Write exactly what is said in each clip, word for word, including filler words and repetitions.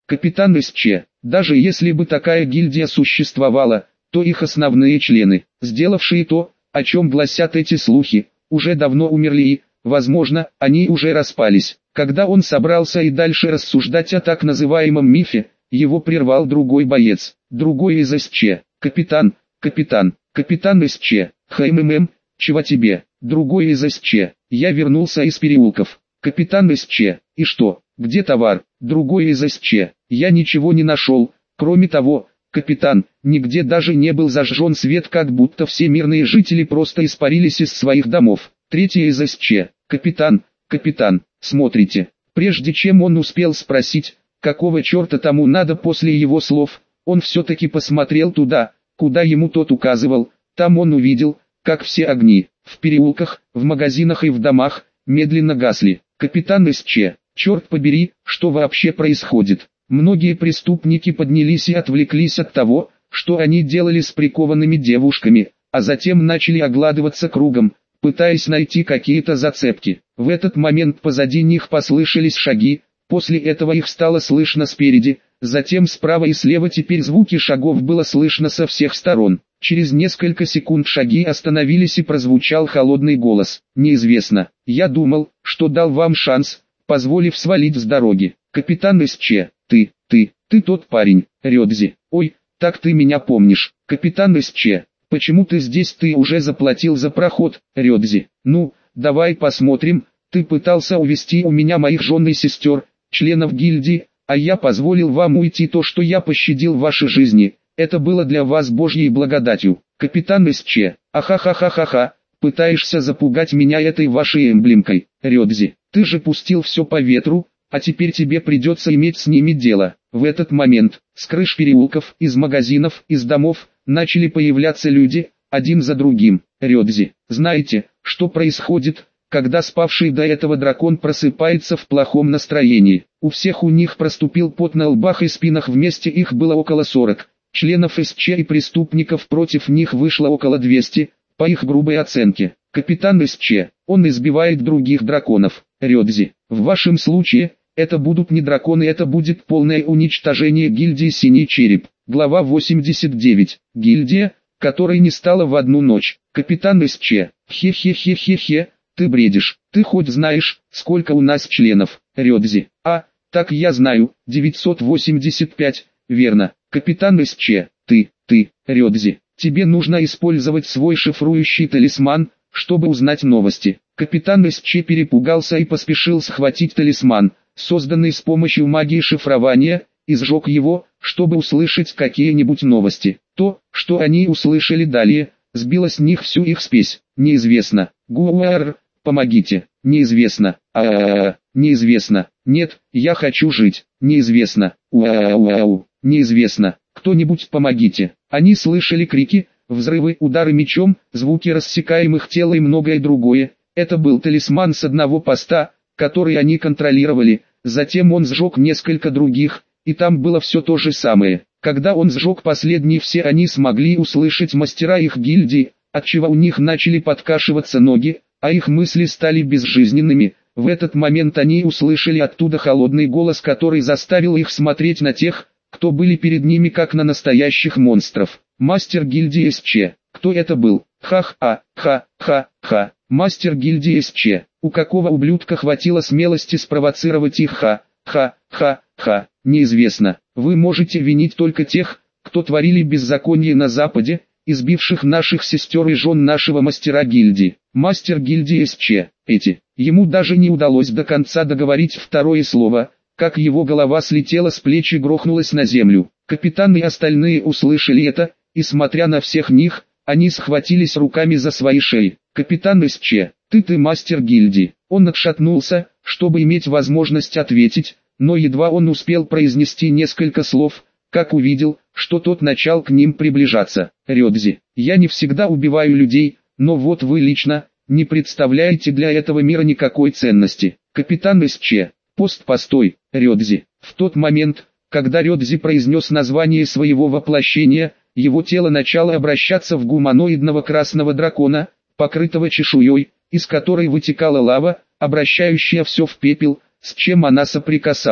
Капитан СЧ, даже если бы такая гильдия существовала, то их основные члены, сделавшие то, о чем гласят эти слухи, уже давно умерли и, возможно, они уже распались. Когда он собрался и дальше рассуждать о так называемом мифе, его прервал другой боец, другой из СЧ. «Капитан, капитан, капитан СЧ, хммм, чего тебе?» Другой из СЧ. «Я вернулся из переулков». «Капитан СЧ, и что, где товар?» Другой из СЧ. «Я ничего не нашел, кроме того, капитан, нигде даже не был зажжен свет, как будто все мирные жители просто испарились из своих домов». Третий из СЧ. «Капитан, капитан, смотрите». Прежде чем он успел спросить, какого черта тому надо после его слов, он все-таки посмотрел туда, куда ему тот указывал. Там он увидел, как все огни, в переулках, в магазинах и в домах, медленно гасли. «Капитан СЧ, черт побери, что вообще происходит?» Многие преступники поднялись и отвлеклись от того, что они делали с прикованными девушками, а затем начали огладываться кругом, пытаясь найти какие-то зацепки. В этот момент позади них послышались шаги, после этого их стало слышно спереди, затем справа и слева. Теперь звуки шагов было слышно со всех сторон. Через несколько секунд шаги остановились и прозвучал холодный голос. «Неизвестно, я думал, что дал вам шанс, позволив свалить с дороги. Капитан СЧ, ты, ты, ты тот парень, Рёдзи. Ой, так ты меня помнишь. Капитан СЧ, почему ты здесь? Ты уже заплатил за проход, Рёдзи. Ну, давай посмотрим. Ты пытался увести у меня моих жен и сестер, членов гильдии, а я позволил вам уйти. То, что я пощадил ваши жизни, это было для вас Божьей благодатью. Капитан СЧ, ахахахахаха, пытаешься запугать меня этой вашей эмблемкой, Рёдзи. Ты же пустил все по ветру, а теперь тебе придется иметь с ними дело. В этот момент, с крыш переулков, из магазинов, из домов, начали появляться люди, один за другим. Рёдзи, знаете, что происходит, когда спавший до этого дракон просыпается в плохом настроении? У всех у них проступил пот на лбах и спинах, вместе их было около сорока. Членов СЧ и преступников против них вышло около двухсот, по их грубой оценке. Капитан СЧ, он избивает других драконов. Рёдзи, в вашем случае, это будут не драконы, это будет полное уничтожение гильдии Синий Череп. Глава восемьдесят девять. Гильдия, которой не стало в одну ночь. Капитан СЧ, хе-хе-хе-хе-хе, ты бредишь. Ты хоть знаешь, сколько у нас членов? Рёдзи, а, так я знаю, девятьсот восемьдесят пять, верно. Капитан СЧ, ты, ты, Рёдзи, тебе нужно использовать свой шифрующий талисман, чтобы узнать новости. Капитан СЧ перепугался и поспешил схватить талисман, созданный с помощью магии шифрования, и сжег его, чтобы услышать какие-нибудь новости. То, что они услышали далее, сбило с них всю их спесь. Неизвестно. Гуар, помогите. Неизвестно. А, неизвестно. Нет, я хочу жить. Неизвестно. Уау. Неизвестно. Кто-нибудь помогите. Они слышали крики, взрывы, удары мечом, звуки рассекаемых тел и многое другое. Это был талисман с одного поста, который они контролировали. Затем он сжег несколько других, и там было все то же самое. Когда он сжег последний, все они смогли услышать мастера их гильдии, отчего у них начали подкашиваться ноги, а их мысли стали безжизненными. В этот момент они услышали оттуда холодный голос, который заставил их смотреть на тех, кто были перед ними, как на настоящих монстров. Мастер гильдии СЧ. Кто это был? Ха-ха, ха-ха-ха. Мастер гильдии СЧ. У какого ублюдка хватило смелости спровоцировать их? Ха-ха-ха-ха. Неизвестно. Вы можете винить только тех, кто творили беззаконие на Западе, избивших наших сестер и жен нашего мастера гильдии. Мастер гильдии СЧ. Эти. Ему даже не удалось до конца договорить второе слово, как его голова слетела с плеч и грохнулась на землю. Капитан и остальные услышали это, и смотря на всех них, они схватились руками за свои шеи. Капитан СЧ, ты ты мастер гильдии. Он отшатнулся, чтобы иметь возможность ответить, но едва он успел произнести несколько слов, как увидел, что тот начал к ним приближаться. Рёдзи, я не всегда убиваю людей, но вот вы лично, не представляете для этого мира никакой ценности. Капитан СЧ, пост постой, Рёдзи. В тот момент, когда Рёдзи произнес название своего воплощения, его тело начало обращаться в гуманоидного красного дракона, покрытого чешуей, из которой вытекала лава, обращающая все в пепел, с чем она соприкасалась.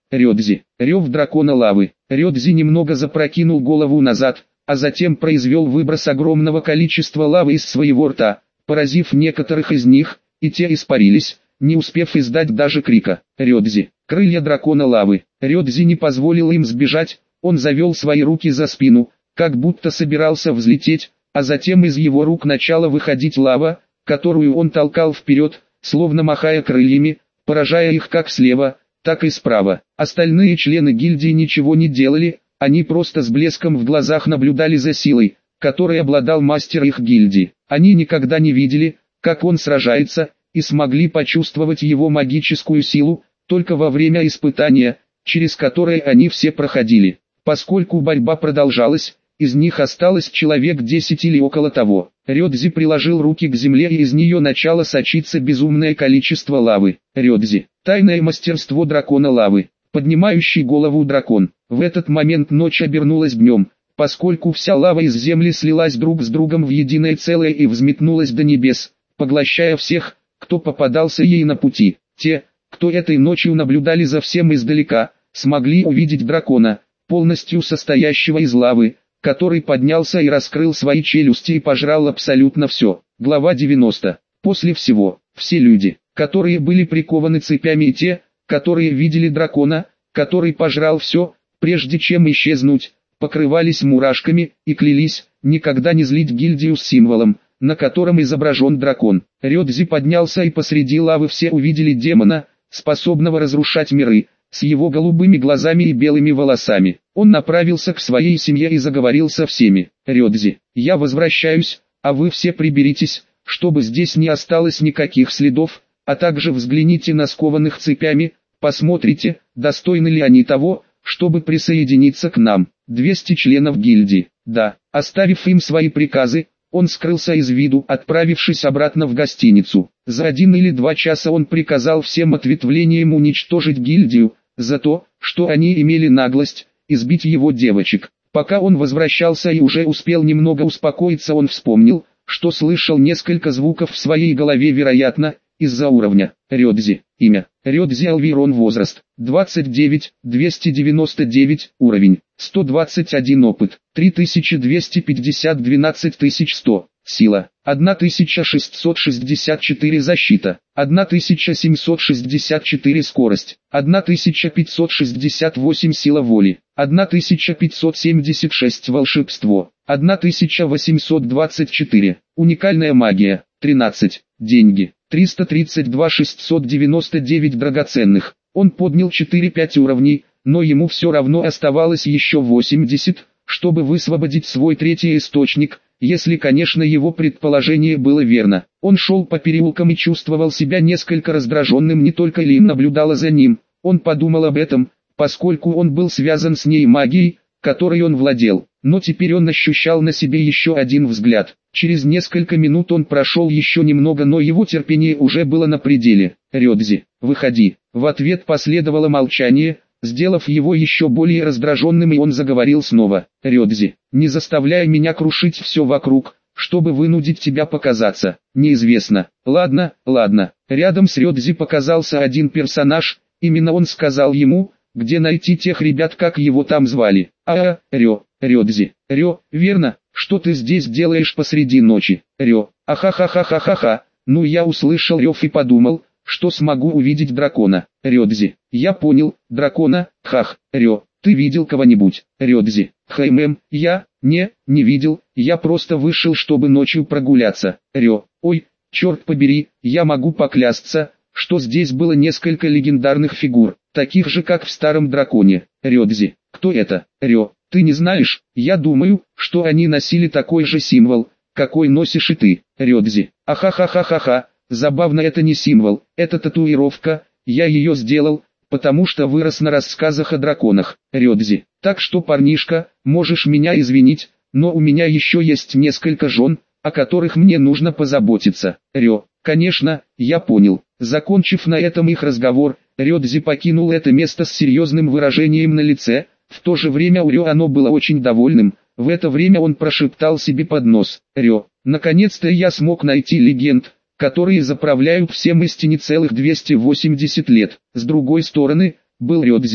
Рёдзи. Рев дракона лавы. Рёдзи немного запрокинул голову назад, а затем произвел выброс огромного количества лавы из своего рта, поразив некоторых из них, и те испарились, не успев издать даже крика. Рёдзи. Крылья дракона лавы. Рёдзи не позволил им сбежать, он завел свои руки за спину, как будто собирался взлететь, а затем из его рук начала выходить лава, которую он толкал вперед, словно махая крыльями, поражая их как слева, так и справа. Остальные члены гильдии ничего не делали, они просто с блеском в глазах наблюдали за силой, которой обладал мастер их гильдии. Они никогда не видели, как он сражается, и смогли почувствовать его магическую силу, только во время испытания, через которое они все проходили. Поскольку борьба продолжалась, из них осталось человек десять или около того. Рёдзи приложил руки к земле, и из нее начало сочиться безумное количество лавы. Рёдзи. Тайное мастерство дракона лавы. Поднимающий голову дракон. В этот момент ночь обернулась днем, поскольку вся лава из земли слилась друг с другом в единое целое и взметнулась до небес, поглощая всех, кто попадался ей на пути. Те, кто этой ночью наблюдали за всем издалека, смогли увидеть дракона, полностью состоящего из лавы, который поднялся и раскрыл свои челюсти и пожрал абсолютно все. Глава девяносто. После всего, все люди, которые были прикованы цепями, и те, которые видели дракона, который пожрал все, прежде чем исчезнуть, покрывались мурашками и клялись никогда не злить гильдию с символом, на котором изображен дракон. Рёдзи поднялся, и посреди лавы все увидели демона, способного разрушать миры, с его голубыми глазами и белыми волосами. Он направился к своей семье и заговорил со всеми. Рёдзи, я возвращаюсь, а вы все приберитесь, чтобы здесь не осталось никаких следов, а также взгляните на скованных цепями, посмотрите, достойны ли они того, чтобы присоединиться к нам. двести членов гильдии. Да, оставив им свои приказы, он скрылся из виду, отправившись обратно в гостиницу. За один или два часа он приказал всем ответвлениям уничтожить гильдию, за то, что они имели наглость избить его девочек. Пока он возвращался и уже успел немного успокоиться, он вспомнил, что слышал несколько звуков в своей голове, вероятно, из-за уровня. Рёдзи. Имя. Рёдзи Алвирон. Возраст. двадцать девять, двести девяносто девять. Уровень. сто двадцать один. Опыт. три тысячи двести пятьдесят. двенадцать тысяч сто. Сила. тысяча шестьсот шестьдесят четыре. Защита. тысяча семьсот шестьдесят четыре. Скорость. тысяча пятьсот шестьдесят восемь. Сила воли. тысяча пятьсот семьдесят шесть. Волшебство. тысяча восемьсот двадцать четыре. Уникальная магия. тринадцать. Деньги. триста тридцать два тысяча шестьсот девяносто девять драгоценных. Он поднял четыре-пять уровней, но ему все равно оставалось еще восемьдесят, чтобы высвободить свой третий источник, если, конечно, его предположение было верно. Он шел по переулкам и чувствовал себя несколько раздраженным, не только Лин наблюдала за ним. Он подумал об этом, поскольку он был связан с ней магией, которой он владел. Но теперь он ощущал на себе еще один взгляд. Через несколько минут он прошел еще немного, но его терпение уже было на пределе. «Рёдзи, выходи». В ответ последовало молчание, сделав его еще более раздраженным, и он заговорил снова. «Рёдзи, не заставляй меня крушить все вокруг, чтобы вынудить тебя показаться. Неизвестно». «Ладно, ладно». Рядом с Рёдзи показался один персонаж, именно он сказал ему, где найти тех ребят, как его там звали. «А, Рё, Рёдзи, Рё, верно, что ты здесь делаешь посреди ночи?» Рё, ахахахахахаха. Ну, я услышал рев и подумал, что смогу увидеть дракона. Рёдзи, я понял, дракона, хах. Рё, ты видел кого-нибудь? Рёдзи, хэймэм, я, не, не видел, я просто вышел, чтобы ночью прогуляться. Рё, ой, черт побери, я могу поклясться, что здесь было несколько легендарных фигур, таких же как в старом драконе. Рёдзи, кто это? Рё, ты не знаешь? Я думаю, что они носили такой же символ, какой носишь и ты. Рёдзи, ахахахахаха, забавно, это не символ, это татуировка, я ее сделал, потому что вырос на рассказах о драконах. Рёдзи, так что, парнишка, можешь меня извинить, но у меня еще есть несколько жен, о которых мне нужно позаботиться. Рё, конечно, я понял. Закончив на этом их разговор, Рёдзи покинул это место с серьезным выражением на лице. В то же время у Рё оно было очень довольным. В это время он прошептал себе под нос: «Рё, наконец-то я смог найти легенд, которые заправляют всем истине целых двести восемьдесят лет». С другой стороны, был Рёдзи,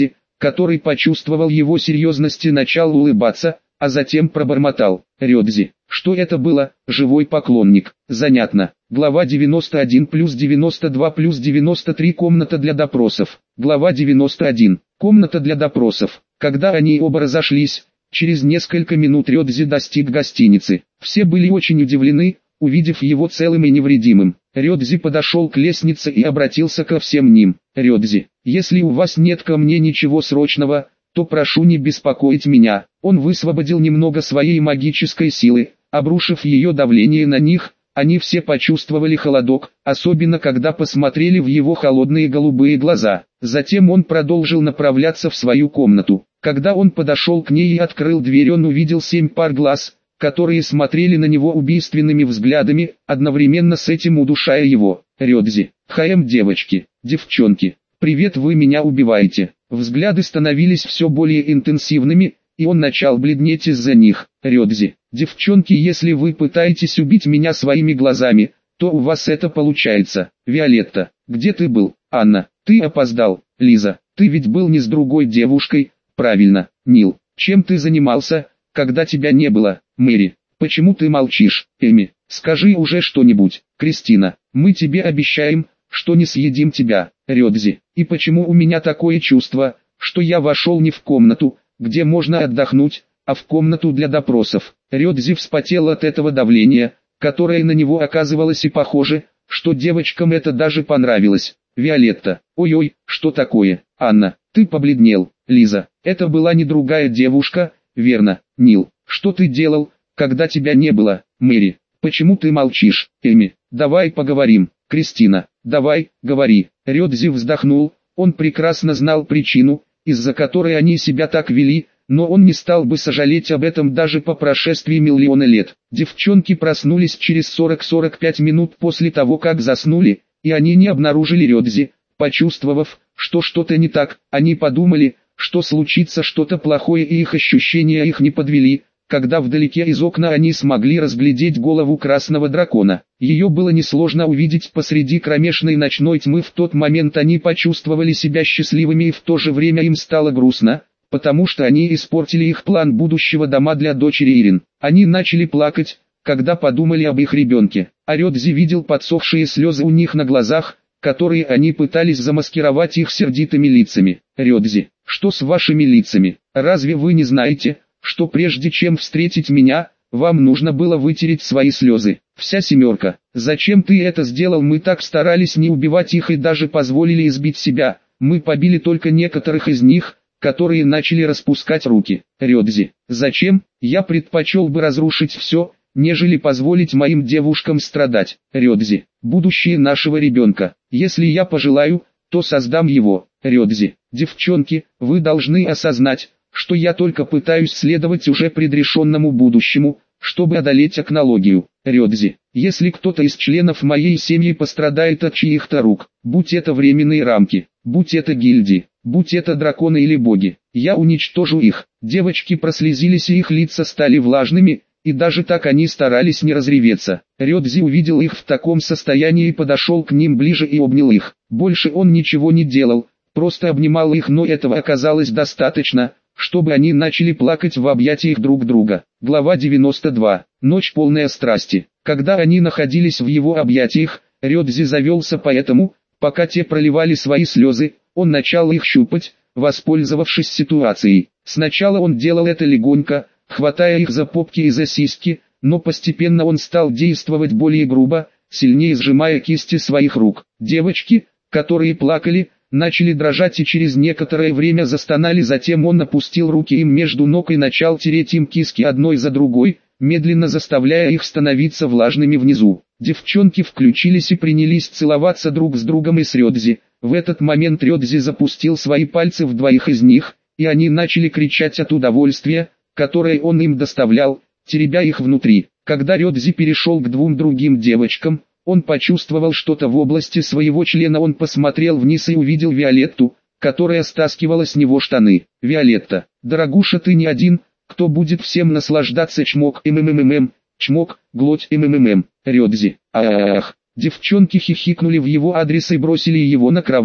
который почувствовал его серьезность и начал улыбаться, а затем пробормотал: «Рёдзи». Что это было? Живой поклонник. Занятно. Глава девяносто один плюс девяносто два плюс девяносто три. Комната для допросов. Глава девяносто один. Комната для допросов. Когда они оба разошлись, через несколько минут Рёдзи достиг гостиницы. Все были очень удивлены, увидев его целым и невредимым. Рёдзи подошел к лестнице и обратился ко всем ним. «Рёдзи, если у вас нет ко мне ничего срочного, то прошу не беспокоить меня». Он высвободил немного своей магической силы, обрушив ее давление на них. Они все почувствовали холодок, особенно когда посмотрели в его холодные голубые глаза. Затем он продолжил направляться в свою комнату. Когда он подошел к ней и открыл дверь, он увидел семь пар глаз, которые смотрели на него убийственными взглядами, одновременно с этим удушая его. «Рёдзи, хаем, девочки, девчонки, привет, вы меня убиваете». Взгляды становились все более интенсивными, и он начал бледнеть из-за них. «Рёдзи, девчонки, если вы пытаетесь убить меня своими глазами, то у вас это получается. Виолетта, где ты был? Анна, ты опоздал. Лиза, ты ведь был не с другой девушкой, правильно? Нил, чем ты занимался, когда тебя не было? Мэри, почему ты молчишь? Эми, скажи уже что-нибудь. Кристина, мы тебе обещаем, что не съедим тебя. Рёдзи, и почему у меня такое чувство, что я вошел не в комнату, где можно отдохнуть, а в комнату для допросов?» Рёдзи вспотел от этого давления, которое на него оказывалось, и похоже, что девочкам это даже понравилось. «Виолетта, ой-ой, что такое? Анна, ты побледнел. Лиза, это была не другая девушка, верно? Нил, что ты делал, когда тебя не было? Мэри, почему ты молчишь? Эми, давай поговорим. Кристина, давай, говори». Рёдзи вздохнул, он прекрасно знал причину, из-за которой они себя так вели, но он не стал бы сожалеть об этом даже по прошествии миллиона лет. Девчонки проснулись через сорок-сорок пять минут после того, как заснули, и они не обнаружили Рёдзи. Почувствовав, что что-то не так, они подумали, что случится что-то плохое, и их ощущения их не подвели, когда вдалеке из окна они смогли разглядеть голову красного дракона. Ее было несложно увидеть посреди кромешной ночной тьмы. В тот момент они почувствовали себя счастливыми, и в то же время им стало грустно, потому что они испортили их план будущего дома для дочери Ирин. Они начали плакать, когда подумали об их ребенке. А Рёдзи видел подсохшие слезы у них на глазах, которые они пытались замаскировать их сердитыми лицами. «Рёдзи, что с вашими лицами? Разве вы не знаете, что прежде чем встретить меня, вам нужно было вытереть свои слезы? Вся семерка, зачем ты это сделал? Мы так старались не убивать их и даже позволили избить себя. Мы побили только некоторых из них, которые начали распускать руки. Рёдзи, зачем? Я предпочел бы разрушить все, нежели позволить моим девушкам страдать. Рёдзи, будущее нашего ребенка. Если я пожелаю, то создам его. Рёдзи, девчонки, вы должны осознать, что я только пытаюсь следовать уже предрешенному будущему, чтобы одолеть акнологию. Рёдзи, если кто-то из членов моей семьи пострадает от чьих-то рук, будь это временные рамки, будь это гильдии, будь это драконы или боги, я уничтожу их. Девочки прослезились, и их лица стали влажными, и даже так они старались не разреветься. Рёдзи увидел их в таком состоянии и подошел к ним ближе и обнял их. Больше он ничего не делал, просто обнимал их, но этого оказалось достаточно, чтобы они начали плакать в объятиях друг друга. Глава девяносто два. Ночь полная страсти. Когда они находились в его объятиях, Рёдзи завелся, поэтому, пока те проливали свои слезы, он начал их щупать, воспользовавшись ситуацией. Сначала он делал это легонько, хватая их за попки и за сиськи, но постепенно он стал действовать более грубо, сильнее сжимая кисти своих рук. Девочки, которые плакали, начали дрожать и через некоторое время застонали. Затем он опустил руки им между ног и начал тереть им киски одной за другой, медленно заставляя их становиться влажными внизу. Девчонки включились и принялись целоваться друг с другом и с Рёдзи. В этот момент Рёдзи запустил свои пальцы в двоих из них, и они начали кричать от удовольствия, которое он им доставлял, теребя их внутри. Когда Рёдзи перешел к двум другим девочкам, он почувствовал что-то в области своего члена. Он посмотрел вниз и увидел Виолетту, которая стаскивала с него штаны. «Виолетта, дорогуша, ты не один, кто будет всем наслаждаться». Чмок, ммммм, чмок, глоть, мммм. Рёдзи, ах. Девчонки хихикнули в его адрес и бросили его на кровать,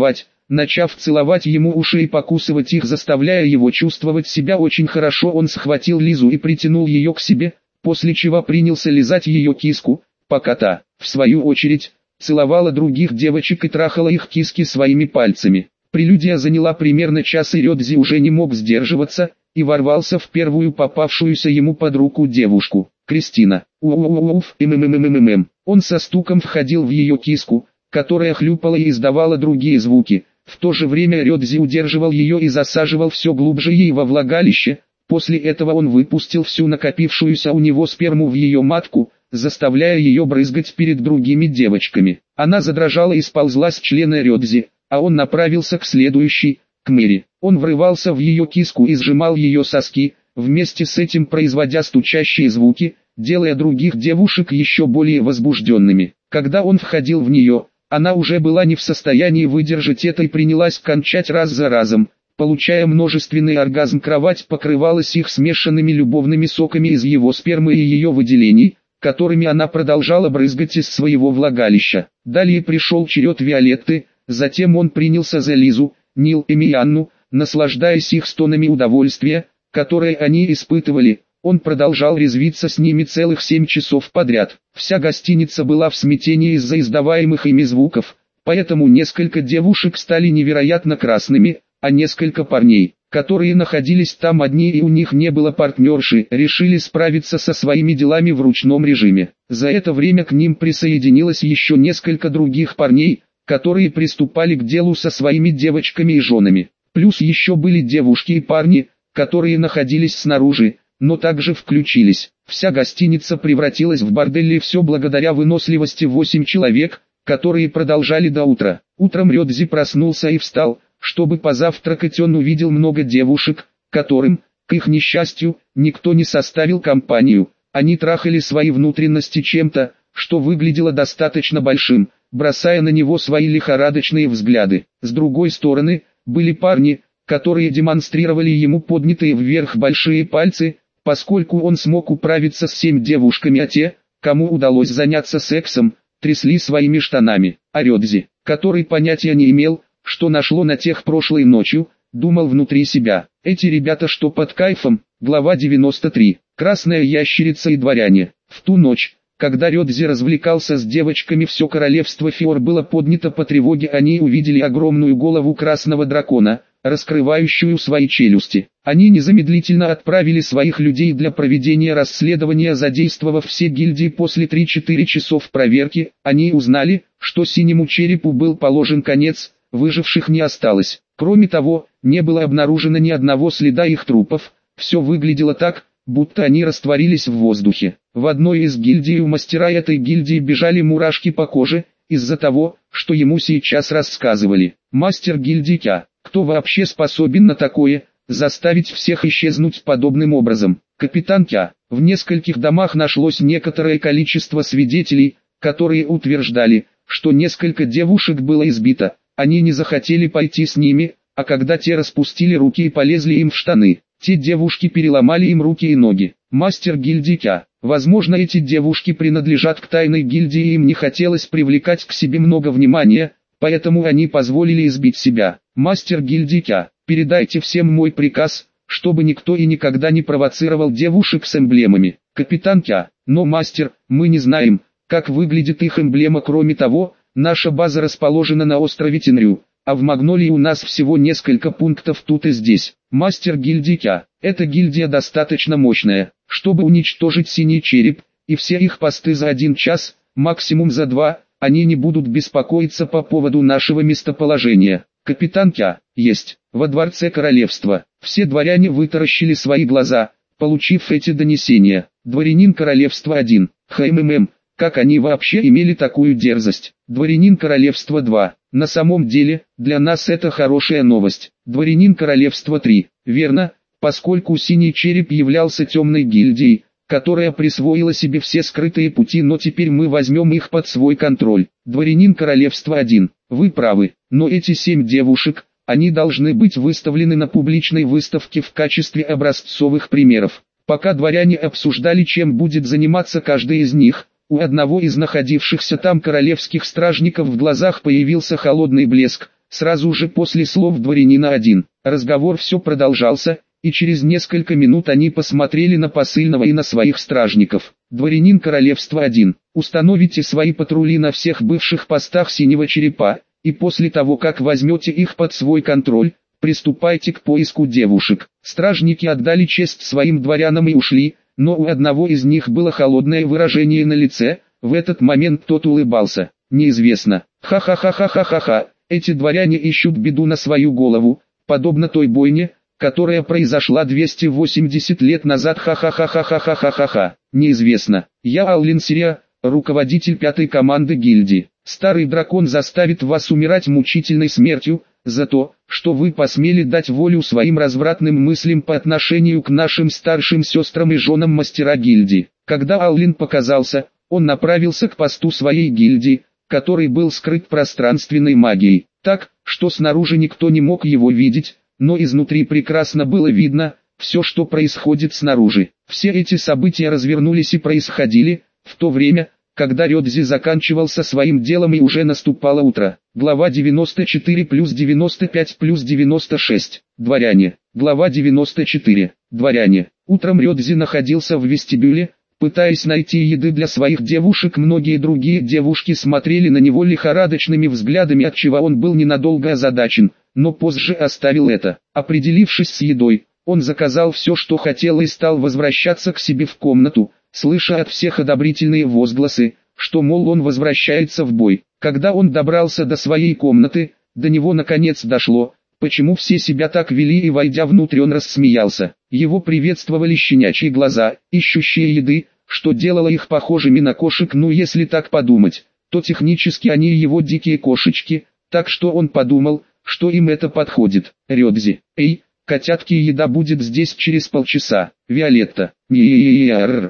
начав целовать ему уши и покусывать их, заставляя его чувствовать себя очень хорошо, он схватил Лизу и притянул ее к себе, после чего принялся лизать ее киску, пока та, в свою очередь, целовала других девочек и трахала их киски своими пальцами. Прелюдия заняла примерно час, и Рёдзи уже не мог сдерживаться, и ворвался в первую попавшуюся ему под руку девушку, Кристина. Уф, ммммммм. Он со стуком входил в ее киску, которая хлюпала и издавала другие звуки. В то же время Рёдзи удерживал ее и засаживал все глубже ей во влагалище. После этого он выпустил всю накопившуюся у него сперму в ее матку, заставляя ее брызгать перед другими девочками. Она задрожала и сползла с члена Рёдзи, а он направился к следующей, к Мэри. Он врывался в ее киску и сжимал ее соски, вместе с этим производя стучащие звуки, делая других девушек еще более возбужденными. Когда он входил в нее, она уже была не в состоянии выдержать это и принялась кончать раз за разом, получая множественный оргазм. Кровать покрывалась их смешанными любовными соками из его спермы и ее выделений, которыми она продолжала брызгать из своего влагалища. Далее пришел черед Виолетты, затем он принялся за Лизу, Нил и Мианну, наслаждаясь их стонами удовольствия, которые они испытывали. Он продолжал резвиться с ними целых семь часов подряд. Вся гостиница была в смятении из-за издаваемых ими звуков, поэтому несколько девушек стали невероятно красными, а несколько парней, которые находились там одни и у них не было партнерши, решили справиться со своими делами в ручном режиме. За это время к ним присоединилось еще несколько других парней, которые приступали к делу со своими девочками и женами. Плюс еще были девушки и парни, которые находились снаружи, но также включились. Вся гостиница превратилась в бордель, и все благодаря выносливости восемь человек, которые продолжали до утра. Утром Рёдзи проснулся и встал, чтобы позавтракать. Он увидел много девушек, которым, к их несчастью, никто не составил компанию. Они трахали свои внутренности чем-то, что выглядело достаточно большим, бросая на него свои лихорадочные взгляды. С другой стороны, были парни, которые демонстрировали ему поднятые вверх большие пальцы, поскольку он смог управиться с семь девушками, а те, кому удалось заняться сексом, трясли своими штанами. А Рёдзи, который понятия не имел, что нашло на тех прошлой ночью, думал внутри себя: эти ребята что, под кайфом? Глава девяносто три. Красная ящерица и дворяне. В ту ночь, когда Рёдзи развлекался с девочками, все королевство Фиор было поднято по тревоге. Они увидели огромную голову красного дракона, раскрывающую свои челюсти. Они незамедлительно отправили своих людей для проведения расследования, задействовав все гильдии. После трёх-четырёх часов проверки, они узнали, что синему черепу был положен конец, выживших не осталось. Кроме того, не было обнаружено ни одного следа их трупов. Все выглядело так, будто они растворились в воздухе. В одной из гильдий у мастера этой гильдии бежали мурашки по коже, из-за того, что ему сейчас рассказывали. Мастер гильдии Кя, кто вообще способен на такое, заставить всех исчезнуть подобным образом? Капитан Кя. В нескольких домах нашлось некоторое количество свидетелей, которые утверждали, что несколько девушек было избито. Они не захотели пойти с ними, а когда те распустили руки и полезли им в штаны, те девушки переломали им руки и ноги. Мастер гильдии Кя. Возможно, эти девушки принадлежат к тайной гильдии, и им не хотелось привлекать к себе много внимания, поэтому они позволили избить себя. Мастер гильдии Кя. Передайте всем мой приказ, чтобы никто и никогда не провоцировал девушек с эмблемами. Капитан Кя. Но мастер, мы не знаем, как выглядит их эмблема. Кроме того, наша база расположена на острове Тенрю, а в Магнолии у нас всего несколько пунктов тут и здесь. Мастер гильдии Кя. Эта гильдия достаточно мощная, чтобы уничтожить синий череп, и все их посты за один час, максимум за два. Они не будут беспокоиться по поводу нашего местоположения. Капитан Кя. Есть. Во дворце королевства. Все дворяне вытаращили свои глаза, получив эти донесения. Дворянин королевства один. ХММ. Как они вообще имели такую дерзость? Дворянин королевства два. На самом деле, для нас это хорошая новость. Дворянин королевства три. Верно, поскольку синий череп являлся темной гильдией, которая присвоила себе все скрытые пути, но теперь мы возьмем их под свой контроль. Дворянин королевства один. Вы правы, но эти семь девушек, они должны быть выставлены на публичной выставке в качестве образцовых примеров. Пока дворяне обсуждали, чем будет заниматься каждый из них, у одного из находившихся там королевских стражников в глазах появился холодный блеск, сразу же после слов дворянина один. Разговор все продолжался, и через несколько минут они посмотрели на посыльного и на своих стражников. Дворянин королевства один. Установите свои патрули на всех бывших постах Синего Черепа, и после того как возьмете их под свой контроль, приступайте к поиску девушек. Стражники отдали честь своим дворянам и ушли, но у одного из них было холодное выражение на лице. В этот момент тот улыбался. Неизвестно. Ха-ха-ха-ха-ха-ха-ха. Эти дворяне ищут беду на свою голову, подобно той бойне, которая произошла двести восемьдесят лет назад. Ха-ха-ха-ха-ха-ха-ха-ха. Неизвестно. Я Аллин Сирия, руководитель пятой команды гильдии. Старый дракон заставит вас умирать мучительной смертью, за то, что вы посмели дать волю своим развратным мыслям по отношению к нашим старшим сестрам и женам мастера гильдии. Когда Аллин показался, он направился к посту своей гильдии, который был скрыт пространственной магией, так, что снаружи никто не мог его видеть, но изнутри прекрасно было видно все, что происходит снаружи. Все эти события развернулись и происходили в то время, когда Рёдзи заканчивал со своим делом и уже наступало утро. Глава девяносто четыре плюс девяносто пять плюс девяносто шесть. Дворяне. Глава девяносто четыре. Дворяне. Утром Рёдзи находился в вестибюле, пытаясь найти еды для своих девушек. Многие другие девушки смотрели на него лихорадочными взглядами, отчего он был ненадолго озадачен, но позже оставил это. Определившись с едой, он заказал все, что хотел, и стал возвращаться к себе в комнату, слыша от всех одобрительные возгласы, что мол он возвращается в бой. Когда он добрался до своей комнаты, до него наконец дошло, почему все себя так вели, и войдя внутрь он рассмеялся. Его приветствовали щенячьи глаза, ищущие еды, что делало их похожими на кошек. Ну если так подумать, то технически они его дикие кошечки, так что он подумал, что им это подходит. Рёдзи. Эй, котятки, еда будет здесь через полчаса. Виолетта. Ми-и-и-и-ар-р.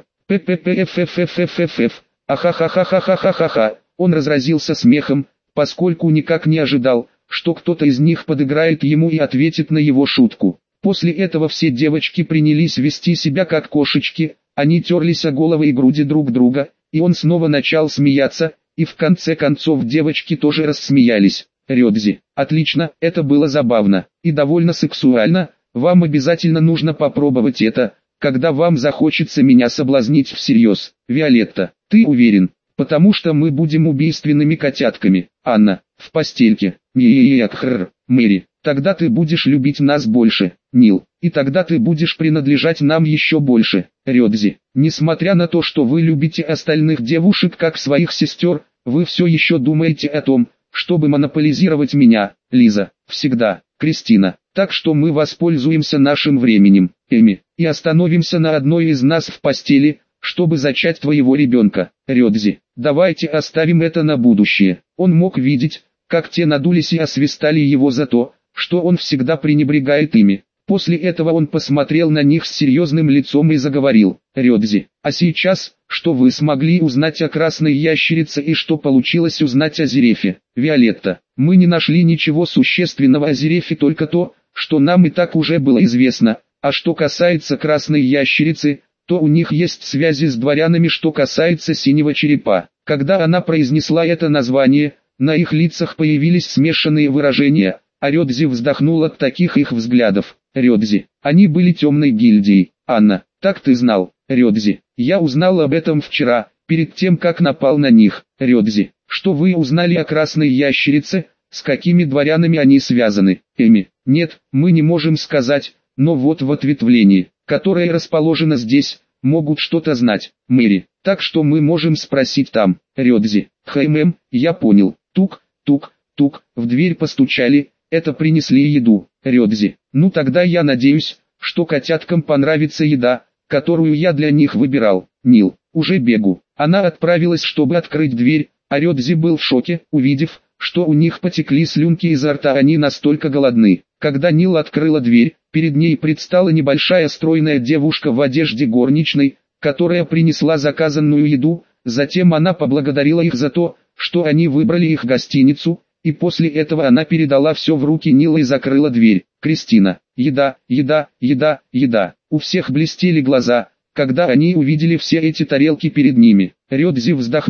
П-п-п-ф-ф-ф-ф-ф-ф. Ахахахахахахахаха. Он разразился смехом, поскольку никак не ожидал, что кто-то из них подыграет ему и ответит на его шутку. После этого все девочки принялись вести себя как кошечки, они терлись о головы и груди друг друга, и он снова начал смеяться, и в конце концов девочки тоже рассмеялись. Рёдзи. Отлично, это было забавно, и довольно сексуально, вам обязательно нужно попробовать это, когда вам захочется меня соблазнить всерьез. Виолетта. Ты уверен? Потому что мы будем убийственными котятками. Анна. В постельке. Ми-и-и-ак-хр. Мэри. Тогда ты будешь любить нас больше. Нил. И тогда ты будешь принадлежать нам еще больше. Рёдзи. Несмотря на то, что вы любите остальных девушек как своих сестер, вы все еще думаете о том, чтобы монополизировать меня. Лиза. Всегда. Кристина. Так что мы воспользуемся нашим временем, Эми, и остановимся на одной из нас в постели, чтобы зачать твоего ребенка. Рёдзи. Давайте оставим это на будущее. Он мог видеть, как те надулись и освистали его за то, что он всегда пренебрегает ими. После этого он посмотрел на них с серьезным лицом и заговорил. Рёдзи, а сейчас, что вы смогли узнать о красной ящерице и что получилось узнать о Зерефе? Виолетта, мы не нашли ничего существенного о Зерефе, только то, что нам и так уже было известно. А что касается красной ящерицы, то у них есть связи с дворянами. Что касается Синего Черепа, когда она произнесла это название, на их лицах появились смешанные выражения, а Рёдзи вздохнул от таких их взглядов. Рёдзи, они были темной гильдией. Анна, так ты знал? Рёдзи, я узнал об этом вчера, перед тем как напал на них. Рёдзи, что вы узнали о красной ящерице, с какими дворянами они связаны? Эми, нет, мы не можем сказать, но вот в ответвлении, которое расположено здесь, могут что-то знать. Мэри, так что мы можем спросить там. Рёдзи, хм, я понял. Тук, тук, тук, в дверь постучали, это принесли еду. Рёдзи, ну тогда я надеюсь, что котяткам понравится еда, которую я для них выбирал. Нил, уже бегу. Она отправилась, чтобы открыть дверь, а Рёдзи был в шоке, увидев, что у них потекли слюнки изо рта, они настолько голодны. Когда Нил открыла дверь, перед ней предстала небольшая стройная девушка в одежде горничной, которая принесла заказанную еду. Затем она поблагодарила их за то, что они выбрали их гостиницу, и после этого она передала все в руки Нила и закрыла дверь. Кристина. Еда, еда, еда, еда. У всех блестели глаза, когда они увидели все эти тарелки перед ними. Рёдзи вздохнул,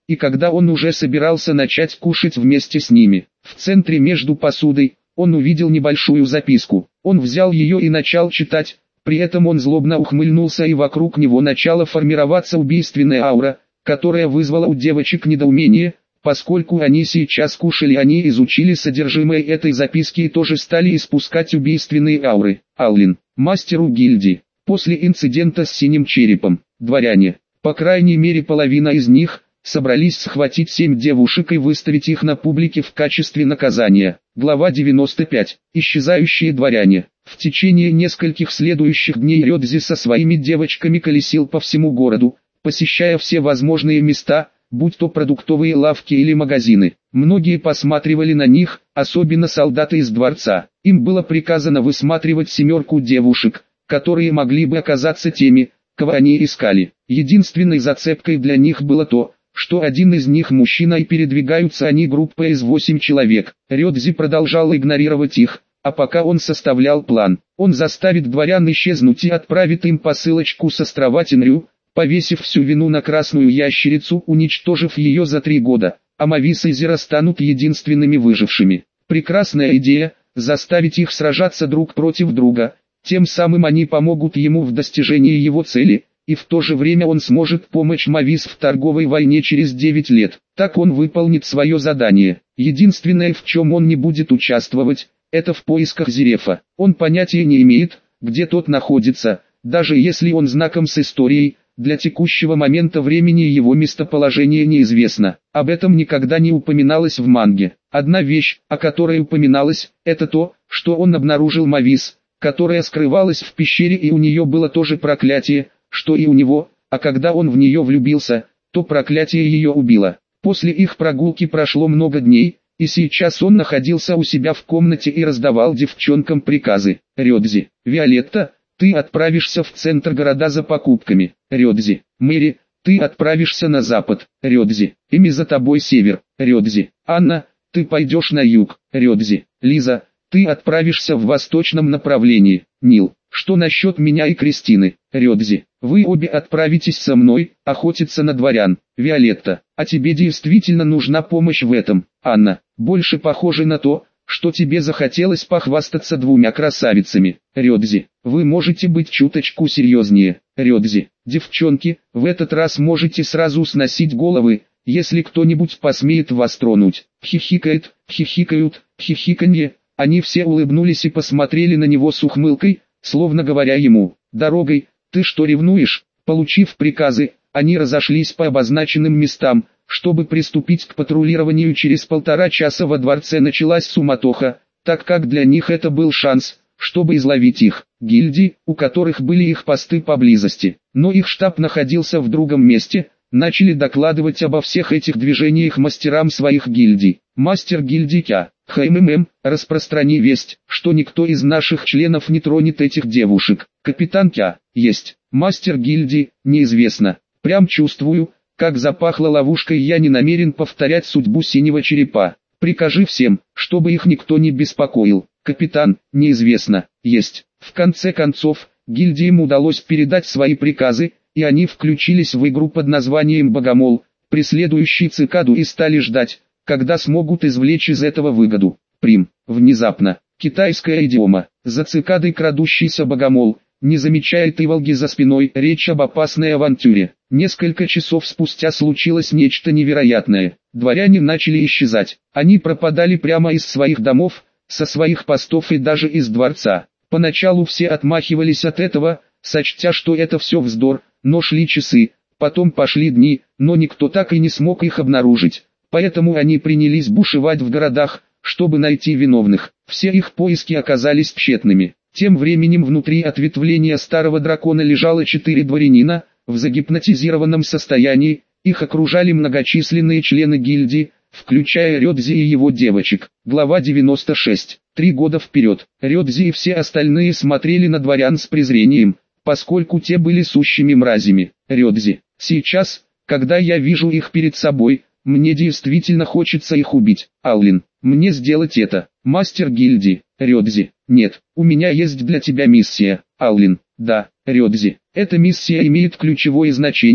и когда он уже собирался начать кушать вместе с ними, в центре между посудой, он увидел небольшую записку. Он взял ее и начал читать, при этом он злобно ухмыльнулся, и вокруг него начала формироваться убийственная аура, которая вызвала у девочек недоумение. Поскольку они сейчас кушали, они изучили содержимое этой записки и тоже стали испускать убийственные ауры. Аллин, мастеру гильдии. После инцидента с синим черепом, дворяне, по крайней мере половина из них, собрались схватить семь девушек и выставить их на публике в качестве наказания. Глава девяносто пять. Исчезающие дворяне. В течение нескольких следующих дней Рёдзи со своими девочками колесил по всему городу, посещая все возможные места, будь то продуктовые лавки или магазины. Многие посматривали на них, особенно солдаты из дворца. Им было приказано высматривать семерку девушек, которые могли бы оказаться теми, кого они искали. Единственной зацепкой для них было то, что один из них мужчина, и передвигаются они группой из восемь человек. Рёдзи продолжал игнорировать их, а пока он составлял план, он заставит дворян исчезнуть и отправит им посылочку с острова Тенрю, повесив всю вину на красную ящерицу, уничтожив ее за три года, а Мавис и Зера станут единственными выжившими. Прекрасная идея – заставить их сражаться друг против друга, тем самым они помогут ему в достижении его цели, и в то же время он сможет помочь Мавис в торговой войне через девять лет. Так он выполнит свое задание. Единственное, в чем он не будет участвовать, это в поисках Зерефа. Он понятия не имеет, где тот находится, даже если он знаком с историей. Для текущего момента времени его местоположение неизвестно. Об этом никогда не упоминалось в манге. Одна вещь, о которой упоминалось, это то, что он обнаружил Мавис, которая скрывалась в пещере, и у нее было то же проклятие, что и у него, а когда он в нее влюбился, то проклятие ее убило. После их прогулки прошло много дней, и сейчас он находился у себя в комнате и раздавал девчонкам приказы. Рёдзи, Виолетта, ты отправишься в центр города за покупками. Рёдзи, Мэри, ты отправишься на запад. Рёдзи, Эми, за тобой север. Рёдзи, Анна, ты пойдешь на юг. Рёдзи, Лиза, ты отправишься в восточном направлении. Нил, что насчет меня и Кристины? Рёдзи, вы обе отправитесь со мной, охотиться на дворян. Виолетта, а тебе действительно нужна помощь в этом. Анна, больше похоже на то, что тебе захотелось похвастаться двумя красавицами. Рёдзи, вы можете быть чуточку серьезнее. Рёдзи, девчонки, в этот раз можете сразу сносить головы, если кто-нибудь посмеет вас тронуть. Хихикает, хихикают, хихиканье. Они все улыбнулись и посмотрели на него с ухмылкой, словно говоря ему: «Дорогой, ты что, ревнуешь?» Получив приказы, они разошлись по обозначенным местам. Чтобы приступить к патрулированию, через полтора часа во дворце началась суматоха, так как для них это был шанс, чтобы изловить их, гильдии, у которых были их посты поблизости. Но их штаб находился в другом месте, начали докладывать обо всех этих движениях мастерам своих гильдий. Мастер гильдии Кя, ХММ, распространи весть, что никто из наших членов не тронет этих девушек. Капитан Кя, есть. Мастер гильдии, неизвестно. Прям чувствую, как запахло ловушкой. Я не намерен повторять судьбу синего черепа. Прикажи всем, чтобы их никто не беспокоил. Капитан, неизвестно, есть. В конце концов, гильдиям удалось передать свои приказы, и они включились в игру под названием «Богомол», преследующий цикаду, и стали ждать, когда смогут извлечь из этого выгоду. Прим. Внезапно. Китайская идиома. За цикадой крадущийся богомол. Не замечает Иволги за спиной. Речь об опасной авантюре. Несколько часов спустя случилось нечто невероятное. Дворяне начали исчезать. Они пропадали прямо из своих домов, со своих постов и даже из дворца. Поначалу все отмахивались от этого, сочтя, что это все вздор, но шли часы, потом пошли дни, но никто так и не смог их обнаружить. Поэтому они принялись бушевать в городах, чтобы найти виновных. Все их поиски оказались тщетными. Тем временем внутри ответвления старого дракона лежало четыре дворянина, в загипнотизированном состоянии. Их окружали многочисленные члены гильдии, включая Рёдзи и его девочек. Глава девяносто шесть. Три года вперед. Рёдзи и все остальные смотрели на дворян с презрением, поскольку те были сущими мразями. Рёдзи, сейчас, когда я вижу их перед собой, мне действительно хочется их убить. Аллин, мне сделать это. Мастер гильдии. Рёдзи, нет, у меня есть для тебя миссия. Аллин, да. Рёдзи, эта миссия имеет ключевое значение,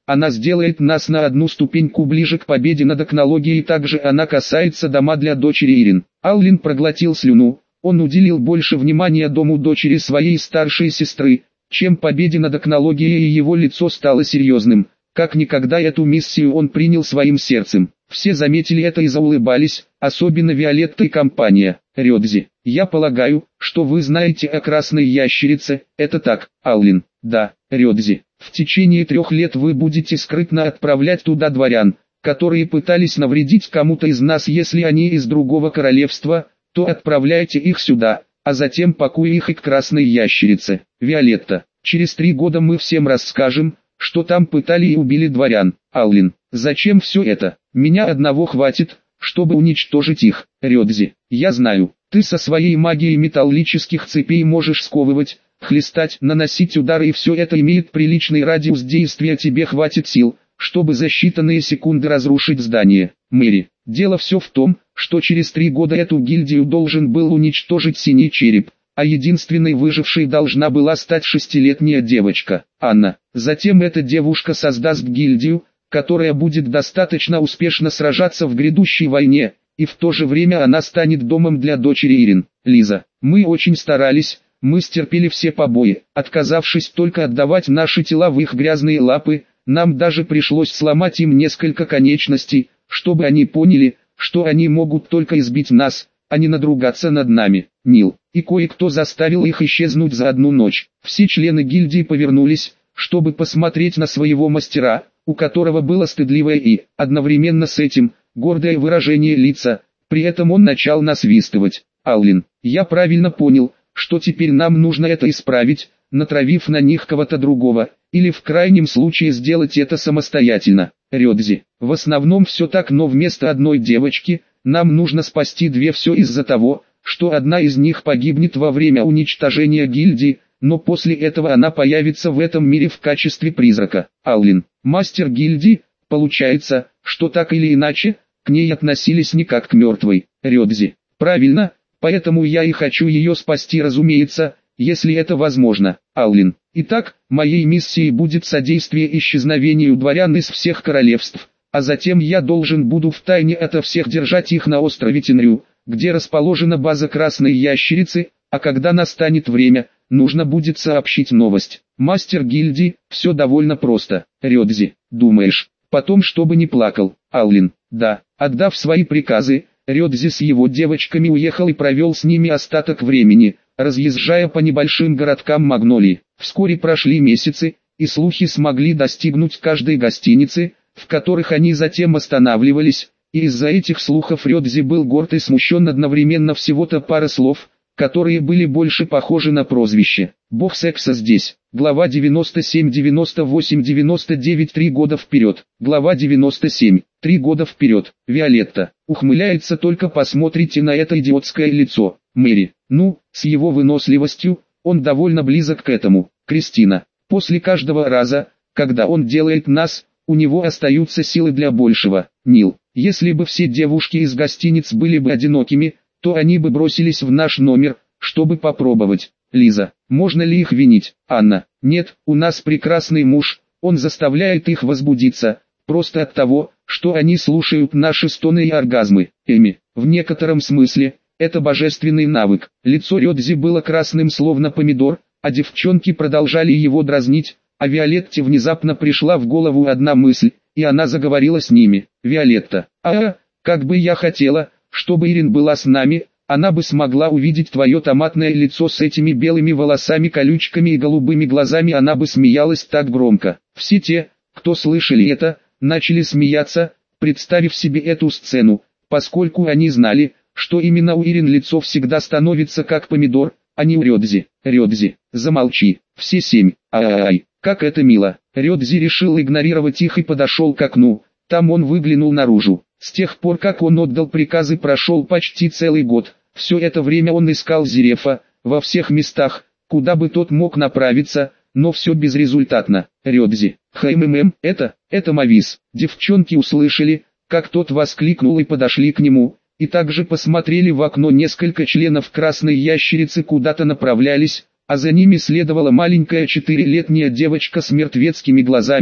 она сделает нас на одну ступеньку ближе к победе над окнологией, и также она касается дома для дочери Ирин. Аллен проглотил слюну, он уделил больше внимания дому дочери своей старшей сестры, чем победе над окнологией, и его лицо стало серьезным. Как никогда эту миссию он принял своим сердцем. Все заметили это и заулыбались, особенно Виолетта и компания. Рёдзи, я полагаю, что вы знаете о красной ящерице, это так, Аллен? Да, Рёдзи. В течение трех лет вы будете скрытно отправлять туда дворян, которые пытались навредить кому-то из нас. Если они из другого королевства, то отправляйте их сюда, а затем пакуй их и к красной ящерице. Виолетта, через три года мы всем расскажем, что там пытали и убили дворян. Аллен, зачем все это? Меня одного хватит, чтобы уничтожить их. Рёдзи, я знаю, ты со своей магией металлических цепей можешь сковывать, хлестать, наносить удары, и все это имеет приличный радиус действия. Тебе хватит сил, чтобы за считанные секунды разрушить здание. Мэри, дело все в том, что через три года эту гильдию должен был уничтожить Синий Череп, а единственной выжившей должна была стать шестилетняя девочка, Анна. Затем эта девушка создаст гильдию, которая будет достаточно успешно сражаться в грядущей войне, и в то же время она станет домом для дочери Ирин. Лиза, мы очень старались, мы стерпели все побои, отказавшись только отдавать наши тела в их грязные лапы. Нам даже пришлось сломать им несколько конечностей, чтобы они поняли, что они могут только избить нас, а не надругаться над нами. Нил, и кое-кто заставил их исчезнуть за одну ночь. Все члены гильдии повернулись, чтобы посмотреть на своего мастера, у которого было стыдливое и, одновременно с этим, гордое выражение лица. При этом он начал насвистывать. Аллен, я правильно понял, что теперь нам нужно это исправить, натравив на них кого-то другого, или в крайнем случае сделать это самостоятельно. Рёдзи, в основном все так, но вместо одной девочки, нам нужно спасти две. Все из-за того, что одна из них погибнет во время уничтожения гильдии, но после этого она появится в этом мире в качестве призрака. Аллен, мастер гильдии, получается, что так или иначе, к ней относились не как к мертвой. Рёдзи, правильно, поэтому я и хочу ее спасти, разумеется, если это возможно. Аллен, итак, моей миссией будет содействие исчезновению дворян из всех королевств, а затем я должен буду втайне ото всех держать их на острове Тенрю, где расположена база красной ящерицы, а когда настанет время, нужно будет сообщить новость. Мастер гильдии, все довольно просто. Рёдзи, думаешь, потом чтобы не плакал. Аллен, да, отдав свои приказы, Рёдзи с его девочками уехал и провел с ними остаток времени, разъезжая по небольшим городкам Магнолии. Вскоре прошли месяцы, и слухи смогли достигнуть каждой гостиницы, в которых они затем останавливались, и из-за этих слухов Рёдзи был горд и смущен одновременно. Всего-то пара слов, которые были больше похожи на прозвище. Бог секса здесь. Глава девяносто семь, девяносто восемь, девяносто девять. Три года вперед. Глава девяносто семь. Три года вперед. Виолетта. Ухмыляется, только посмотрите на это идиотское лицо. Мэри. Ну, с его выносливостью, он довольно близок к этому. Кристина. После каждого раза, когда он делает нас, у него остаются силы для большего. Нил. Если бы все девушки из гостиниц были бы одинокими, то они бы бросились в наш номер, чтобы попробовать. Лиза, можно ли их винить? Анна, нет, у нас прекрасный муж, он заставляет их возбудиться, просто от того, что они слушают наши стоны и оргазмы. Эми, в некотором смысле, это божественный навык. Лицо Рёдзи было красным словно помидор, а девчонки продолжали его дразнить, а Виолетте внезапно пришла в голову одна мысль, и она заговорила с ними. Виолетта, а, как бы я хотела, чтобы Ирин была с нами, она бы смогла увидеть твое томатное лицо с этими белыми волосами, колючками и голубыми глазами. Она бы смеялась так громко. Все те, кто слышали это, начали смеяться, представив себе эту сцену, поскольку они знали, что именно у Ирин лицо всегда становится как помидор, а не у Рёдзи. Рёдзи, замолчи, все семь, ай-ай-ай, как это мило. Рёдзи решил игнорировать их и подошел к окну, там он выглянул наружу. С тех пор, как он отдал приказы, прошел почти целый год. Все это время он искал Зерефа, во всех местах, куда бы тот мог направиться, но все безрезультатно. Рёдзи, хмм, это, это Мавис. Девчонки услышали, как тот воскликнул, и подошли к нему, и также посмотрели в окно. Несколько членов красной ящерицы куда-то направлялись, а за ними следовала маленькая четырехлетняя девочка с мертвецкими глазами,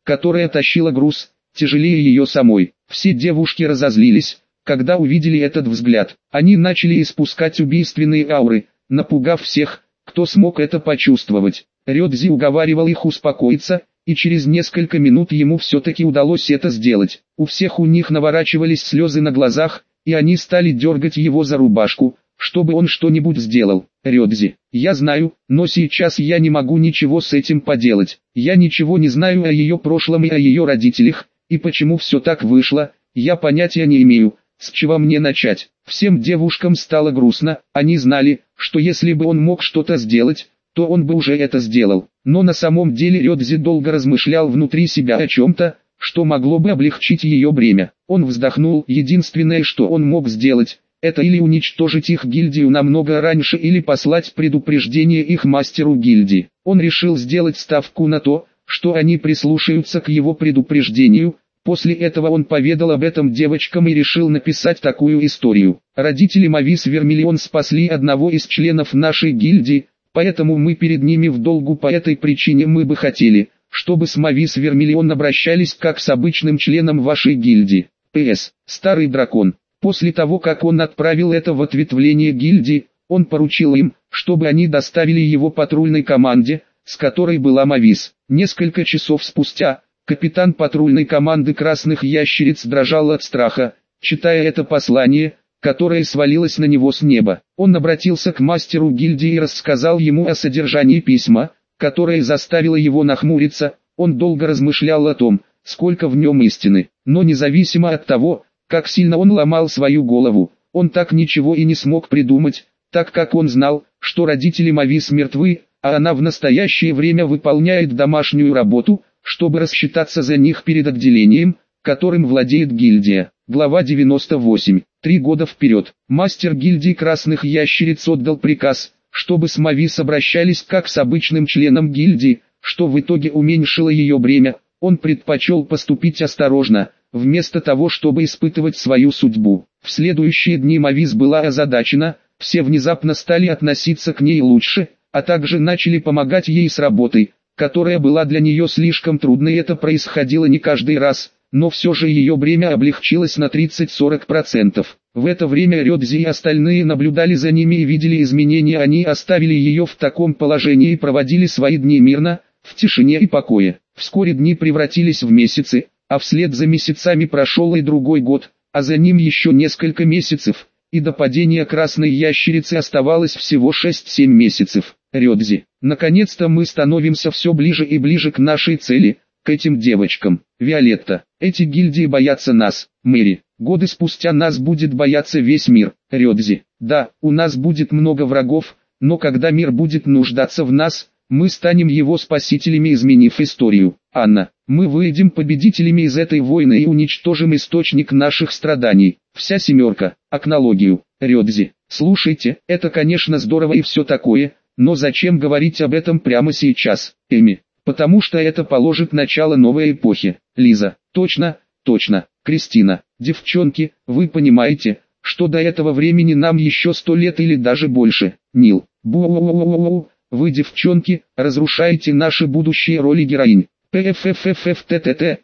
которая тащила груз, тяжелее ее самой. Все девушки разозлились, когда увидели этот взгляд. Они начали испускать убийственные ауры, напугав всех, кто смог это почувствовать. Рёдзи уговаривал их успокоиться, и через несколько минут ему все-таки удалось это сделать. У всех у них наворачивались слезы на глазах, и они стали дергать его за рубашку, чтобы он что-нибудь сделал. Рёдзи, я знаю, но сейчас я не могу ничего с этим поделать. Я ничего не знаю о ее прошлом и о ее родителях, и почему все так вышло, я понятия не имею. С чего мне начать? Всем девушкам стало грустно, они знали, что если бы он мог что-то сделать, то он бы уже это сделал. Но на самом деле Рёдзи долго размышлял внутри себя о чем-то, что могло бы облегчить ее бремя. Он вздохнул, единственное, что он мог сделать, это или уничтожить их гильдию намного раньше, или послать предупреждение их мастеру гильдии. Он решил сделать ставку на то, что они прислушаются к его предупреждению. После этого он поведал об этом девочкам и решил написать такую историю. Родители Мавис Вермиллион спасли одного из членов нашей гильдии, поэтому мы перед ними в долгу. По этой причине мы бы хотели, чтобы с Мавис Вермиллион обращались как с обычным членом вашей гильдии. П С. Старый дракон. После того, как он отправил это в ответвление гильдии, он поручил им, чтобы они доставили его патрульной команде, с которой была Мавис. Несколько часов спустя, капитан патрульной команды Красных Ящериц дрожал от страха, читая это послание, которое свалилось на него с неба. Он обратился к мастеру гильдии и рассказал ему о содержании письма, которое заставило его нахмуриться. Он долго размышлял о том, сколько в нем истины, но независимо от того, как сильно он ломал свою голову, он так ничего и не смог придумать, так как он знал, что родители Мавис мертвы, а она в настоящее время выполняет домашнюю работу, чтобы рассчитаться за них перед отделением, которым владеет гильдия. Глава девяносто восемь. Три года вперед. Мастер гильдии Красных Ящериц отдал приказ, чтобы с Мавис обращались как с обычным членом гильдии, что в итоге уменьшило ее бремя. Он предпочел поступить осторожно, вместо того, чтобы испытывать свою судьбу. В следующие дни Мавис была озадачена, все внезапно стали относиться к ней лучше, а также начали помогать ей с работой, которая была для нее слишком трудной. Это происходило не каждый раз, но все же ее бремя облегчилось на тридцать-сорок процентов. В это время Рёдзи и остальные наблюдали за ними и видели изменения. Они оставили ее в таком положении и проводили свои дни мирно, в тишине и покое. Вскоре дни превратились в месяцы, а вслед за месяцами прошел и другой год, а за ним еще несколько месяцев, и до падения Красной Ящерицы оставалось всего шесть-семь месяцев. Рёдзи, наконец-то мы становимся все ближе и ближе к нашей цели, к этим девочкам. Виолетта, эти гильдии боятся нас. Мэри, годы спустя нас будет бояться весь мир. Рёдзи, да, у нас будет много врагов, но когда мир будет нуждаться в нас, мы станем его спасителями, изменив историю. Анна, мы выйдем победителями из этой войны и уничтожим источник наших страданий. Вся семерка. Акнологию. Рёдзи, слушайте, это конечно здорово и все такое, но зачем говорить об этом прямо сейчас? Эми, потому что это положит начало новой эпохи. Лиза, точно, точно. Кристина, девчонки, вы понимаете, что до этого времени нам еще сто лет или даже больше. Нил, бу-у-у-у-у-у. Вы, девчонки, разрушаете наши будущие роли героинь. Пфффффттт,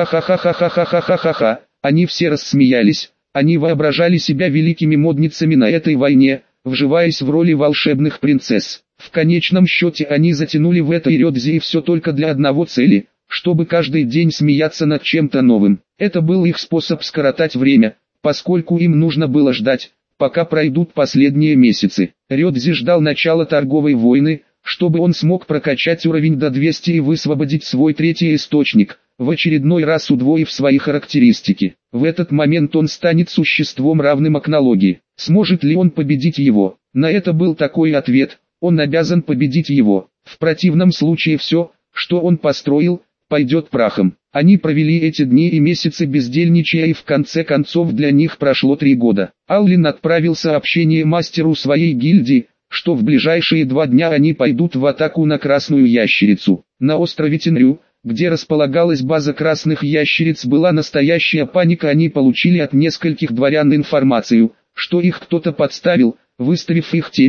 ахахахахахахахахаха. Они все рассмеялись, они воображали себя великими модницами на этой войне, вживаясь в роли волшебных принцесс. В конечном счете они затянули в это и Рёдзи и все только для одного цели, чтобы каждый день смеяться над чем-то новым. Это был их способ скоротать время, поскольку им нужно было ждать, пока пройдут последние месяцы. Рёдзи ждал начала торговой войны, чтобы он смог прокачать уровень до двухсот и высвободить свой третий источник, в очередной раз удвоив свои характеристики. В этот момент он станет существом, равным акнологии. Сможет ли он победить его? На это был такой ответ: он обязан победить его. В противном случае все, что он построил, пойдет прахом. Они провели эти дни и месяцы бездельничая, и в конце концов для них прошло три года. Аллин отправил сообщение мастеру своей гильдии, что в ближайшие два дня они пойдут в атаку на Красную Ящерицу. На острове Тенрю, где располагалась база Красных Ящериц, была настоящая паника. Они получили от нескольких дворян информацию, что их кто-то подставил, выставив их теми,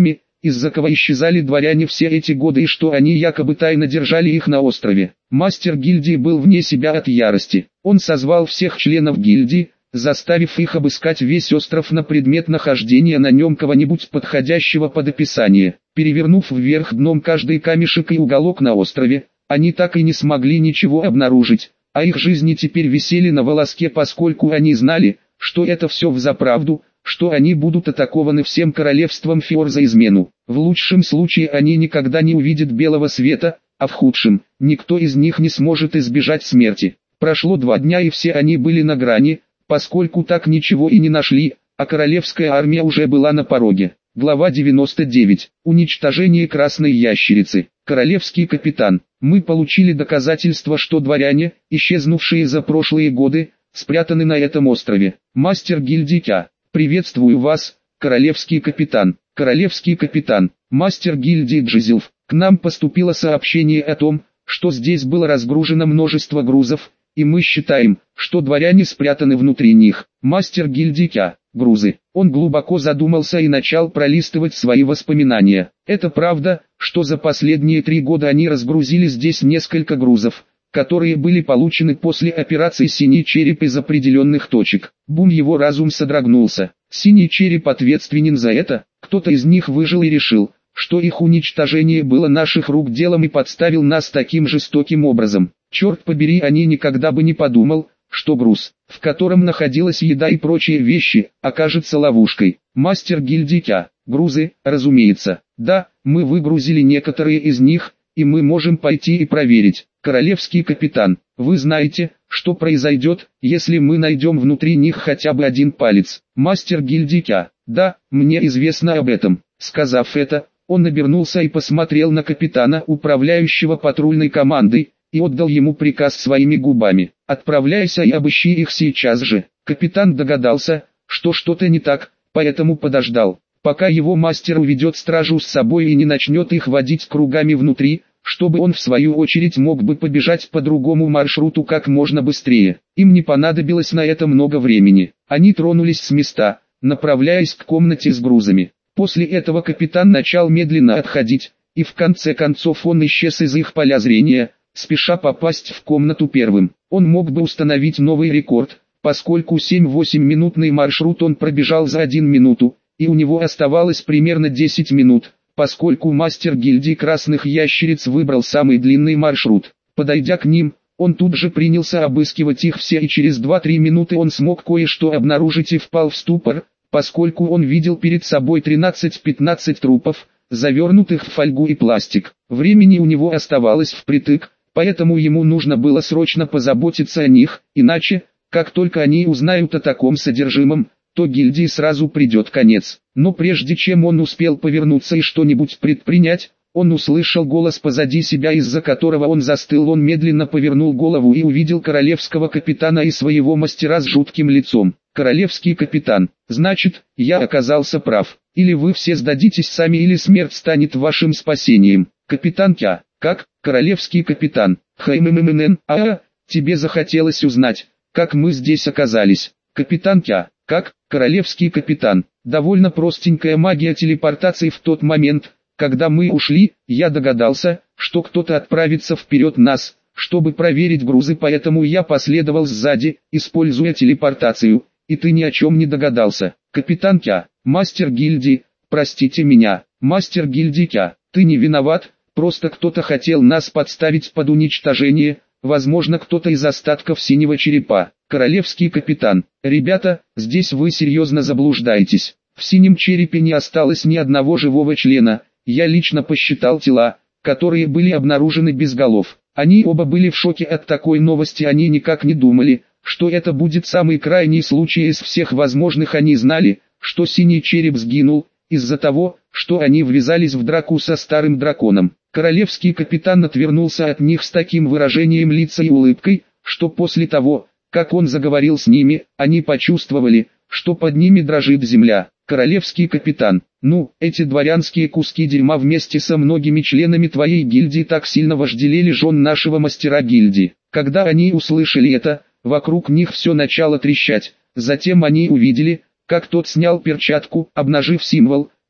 из-за кого исчезали дворяне все эти годы и что они якобы тайно держали их на острове. Мастер гильдии был вне себя от ярости. Он созвал всех членов гильдии, заставив их обыскать весь остров на предмет нахождения на нем кого-нибудь подходящего под описание. Перевернув вверх дном каждый камешек и уголок на острове, они так и не смогли ничего обнаружить, а их жизни теперь висели на волоске, поскольку они знали, что это все взаправду, что они будут атакованы всем королевством Фиор за измену. В лучшем случае они никогда не увидят белого света, а в худшем, никто из них не сможет избежать смерти. Прошло два дня и все они были на грани, поскольку так ничего и не нашли, а королевская армия уже была на пороге. Глава девяносто девять. Уничтожение красной ящерицы. Королевский капитан. Мы получили доказательства, что дворяне, исчезнувшие за прошлые годы, спрятаны на этом острове. Мастер гильдии Кя. Приветствую вас, королевский капитан. Королевский капитан. Мастер гильдии Джизилф. К нам поступило сообщение о том, что здесь было разгружено множество грузов, и мы считаем, что дворяне спрятаны внутри них. Мастер гильдии Кя. Грузы. Он глубоко задумался и начал пролистывать свои воспоминания. Это правда, что за последние три года они разгрузили здесь несколько грузов, которые были получены после операции «Синий череп» из определенных точек. Бум, его разум содрогнулся. Синий череп ответственен за это, кто-то из них выжил и решил, что их уничтожение было наших рук делом и подставил нас таким жестоким образом. Черт побери, они никогда бы не подумал, что груз, в котором находилась еда и прочие вещи, окажется ловушкой. Мастер гильдии Кя. Грузы, разумеется. Да, мы выгрузили некоторые из них, и мы можем пойти и проверить. Королевский капитан, вы знаете, что произойдет, если мы найдем внутри них хотя бы один палец. Мастер гильдии Кя. Да, мне известно об этом. Сказав это, он обернулся и посмотрел на капитана, управляющего патрульной командой, и отдал ему приказ своими губами. «Отправляйся и обыщи их сейчас же». Капитан догадался, что что-то не так, поэтому подождал, пока его мастер уведет стражу с собой и не начнет их водить кругами внутри, чтобы он в свою очередь мог бы побежать по другому маршруту как можно быстрее. Им не понадобилось на это много времени. Они тронулись с места, направляясь к комнате с грузами. После этого капитан начал медленно отходить, и в конце концов он исчез из их поля зрения, спеша попасть в комнату первым. Он мог бы установить новый рекорд, поскольку семь-восемь-минутный маршрут он пробежал за одну минуту, и у него оставалось примерно десять минут, поскольку мастер гильдии красных ящериц выбрал самый длинный маршрут. Подойдя к ним, он тут же принялся обыскивать их все, и через две-три минуты он смог кое-что обнаружить и впал в ступор, поскольку он видел перед собой тринадцать-пятнадцать трупов, завернутых в фольгу и пластик. Времени у него оставалось впритык, поэтому ему нужно было срочно позаботиться о них, иначе, как только они узнают о таком содержимом, то гильдии сразу придет конец. Но прежде чем он успел повернуться и что-нибудь предпринять, он услышал голос позади себя, из-за которого он застыл. Он медленно повернул голову и увидел королевского капитана и своего мастера с жутким лицом. «Королевский капитан, значит, я оказался прав. Или вы все сдадитесь сами, или смерть станет вашим спасением». «Капитан Кя, как, королевский капитан, хмммн, а, тебе захотелось узнать, как мы здесь оказались». «Капитан Кя, как, королевский капитан, довольно простенькая магия телепортации. В тот момент, когда мы ушли, я догадался, что кто-то отправится вперед нас, чтобы проверить грузы, поэтому я последовал сзади, используя телепортацию, и ты ни о чем не догадался». «Капитан Кя, мастер гильдии, простите меня, мастер гильдии Кя, ты не виноват, просто кто-то хотел нас подставить под уничтожение, возможно, кто-то из остатков синего черепа». «Королевский капитан, ребята, здесь вы серьезно заблуждаетесь. В синем черепе не осталось ни одного живого члена. Я лично посчитал тела, которые были обнаружены без голов. Они оба были в шоке от такой новости, они никак не думали, что это будет самый крайний случай из всех возможных. Они знали, что синий череп сгинул, из-за того, что они ввязались в драку со старым драконом». Королевский капитан отвернулся от них с таким выражением лица и улыбкой, что после того, как он заговорил с ними, они почувствовали, что под ними дрожит земля. «Королевский капитан, ну, эти дворянские куски дерьма вместе со многими членами твоей гильдии так сильно вожделели жен нашего мастера гильдии». Когда они услышали это, вокруг них все начало трещать. Затем они увидели, как тот снял перчатку, обнажив символ,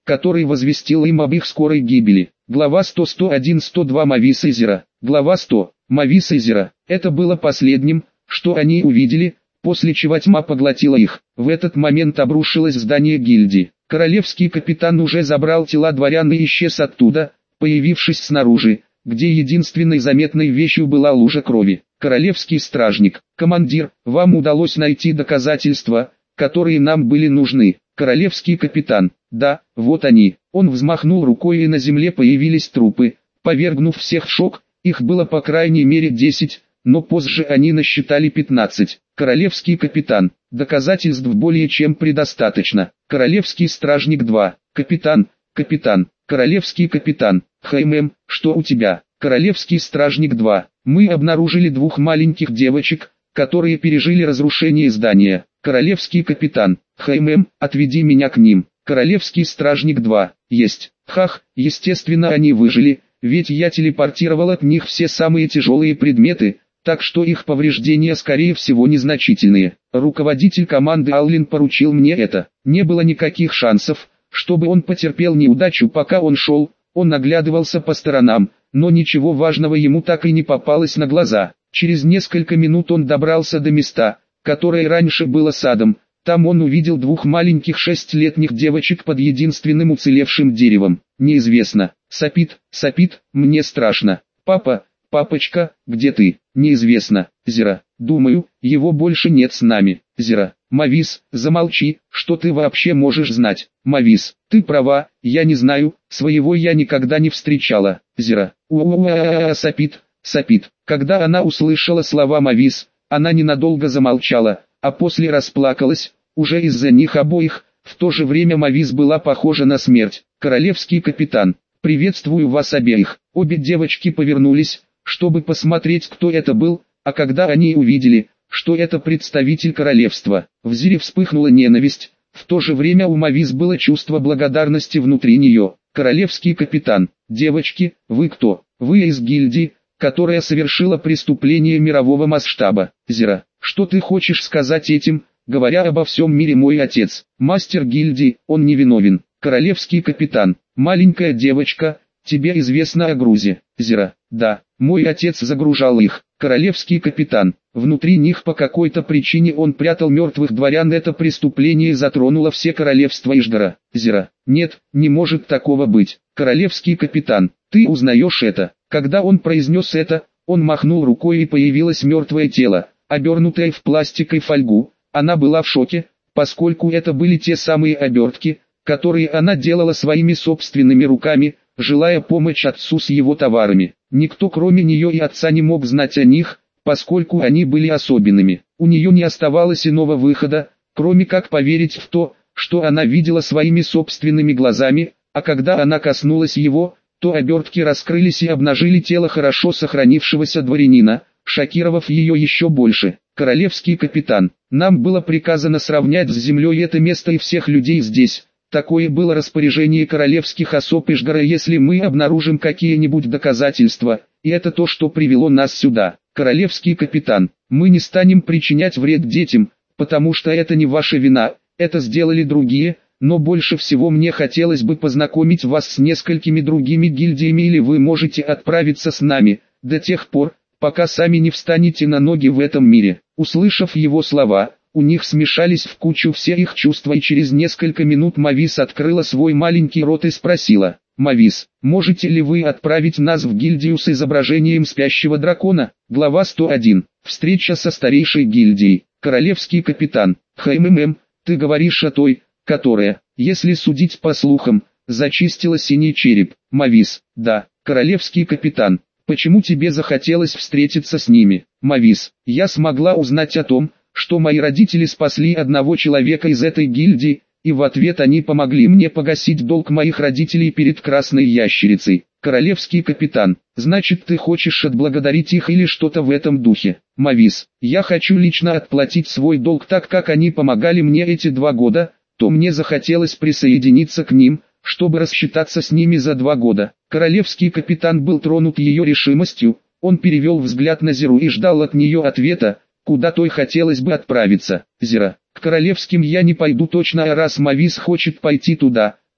который возвестил им об их скорой гибели. Глава сто, сто один, сто два Мавис Изера. Глава сто. Мавис Изера. Это было последним, что они увидели, после чего тьма поглотила их. В этот момент обрушилось здание гильдии. Королевский капитан уже забрал тела дворян и исчез оттуда, появившись снаружи, где единственной заметной вещью была лужа крови. Королевский стражник. Командир, вам удалось найти доказательства, которые нам были нужны. Королевский капитан. Да, вот они. Он взмахнул рукой, и на земле появились трупы, повергнув всех в шок. Их было по крайней мере десять, но позже они насчитали пятнадцать. Королевский капитан. Доказательств более чем предостаточно. Королевский стражник два. Капитан, капитан, королевский капитан. Хм, что у тебя? Королевский стражник два. Мы обнаружили двух маленьких девочек, которые пережили разрушение здания. Королевский капитан. Хм, отведи меня к ним. Королевский стражник два. Есть. Хах, естественно они выжили, ведь я телепортировал от них все самые тяжелые предметы, так что их повреждения скорее всего незначительные. Руководитель команды Аллин поручил мне это. Не было никаких шансов, чтобы он потерпел неудачу, пока он шел. Он оглядывался по сторонам, но ничего важного ему так и не попалось на глаза. Через несколько минут он добрался до места, которое раньше было садом. Там он увидел двух маленьких шестилетних девочек под единственным уцелевшим деревом. Неизвестно. Сопит, сопит, мне страшно. Папа, папочка, где ты? Неизвестно. Зира, думаю, его больше нет с нами. Зира, Мавис, замолчи, что ты вообще можешь знать? Мавис, ты права, я не знаю, своего я никогда не встречала. Зира, у-у-у-а-а-а, сопит, сопит. Когда она услышала слова Мавис, она ненадолго замолчала, а после расплакалась, уже из-за них обоих. В то же время Мавис была похожа на смерть. Королевский капитан, приветствую вас обеих. Обе девочки повернулись, чтобы посмотреть, кто это был, а когда они увидели, что это представитель королевства, в Зире вспыхнула ненависть. В то же время у Мавис было чувство благодарности внутри нее. Королевский капитан, девочки, вы кто? Вы из гильдии, которая совершила преступление мирового масштаба. Зира, что ты хочешь сказать этим, говоря обо всем мире? Мой отец, мастер гильдии, он невиновен. Королевский капитан, маленькая девочка, тебе известно о грузе? Зира, да, мой отец загружал их. Королевский капитан, внутри них по какой-то причине он прятал мертвых дворян. Это преступление затронуло все королевства Ишгара. Зира, нет, не может такого быть. Королевский капитан, ты узнаешь это? Когда он произнес это, он махнул рукой, и появилось мертвое тело, обернутое в пластик и фольгу. Она была в шоке, поскольку это были те самые обертки, которые она делала своими собственными руками, желая помочь отцу с его товарами. Никто кроме нее и отца не мог знать о них, поскольку они были особенными. У нее не оставалось иного выхода, кроме как поверить в то, что она видела своими собственными глазами, а когда она коснулась его, то обертки раскрылись и обнажили тело хорошо сохранившегося дворянина, шокировав ее еще больше. Королевский капитан, нам было приказано сравнять с землей это место и всех людей здесь. Такое было распоряжение королевских особ Ишгара. Если мы обнаружим какие-нибудь доказательства, и это то, что привело нас сюда. Королевский капитан, мы не станем причинять вред детям, потому что это не ваша вина, это сделали другие, но больше всего мне хотелось бы познакомить вас с несколькими другими гильдиями, или вы можете отправиться с нами, до тех пор, пока сами не встанете на ноги в этом мире. Услышав его слова, у них смешались в кучу все их чувства, и через несколько минут Мавис открыла свой маленький рот и спросила: «Мавис, можете ли вы отправить нас в гильдию с изображением спящего дракона?» Глава сто один. Встреча со старейшей гильдией. Королевский капитан, хмм, ты говоришь о той, которая, если судить по слухам, зачистила синий череп. Мавис, да. Королевский капитан, почему тебе захотелось встретиться с ними? Мавис, я смогла узнать о том, что мои родители спасли одного человека из этой гильдии, и в ответ они помогли мне погасить долг моих родителей перед Красной Ящерицей. Королевский капитан, значит, ты хочешь отблагодарить их или что-то в этом духе? Мавис, я хочу лично отплатить свой долг, так как они помогали мне эти два года, то мне захотелось присоединиться к ним, чтобы рассчитаться с ними за два года. Королевский капитан был тронут ее решимостью, он перевел взгляд на Зиру и ждал от нее ответа, куда той хотелось бы отправиться. Зира, к королевским я не пойду точно, а раз Мавис хочет пойти туда,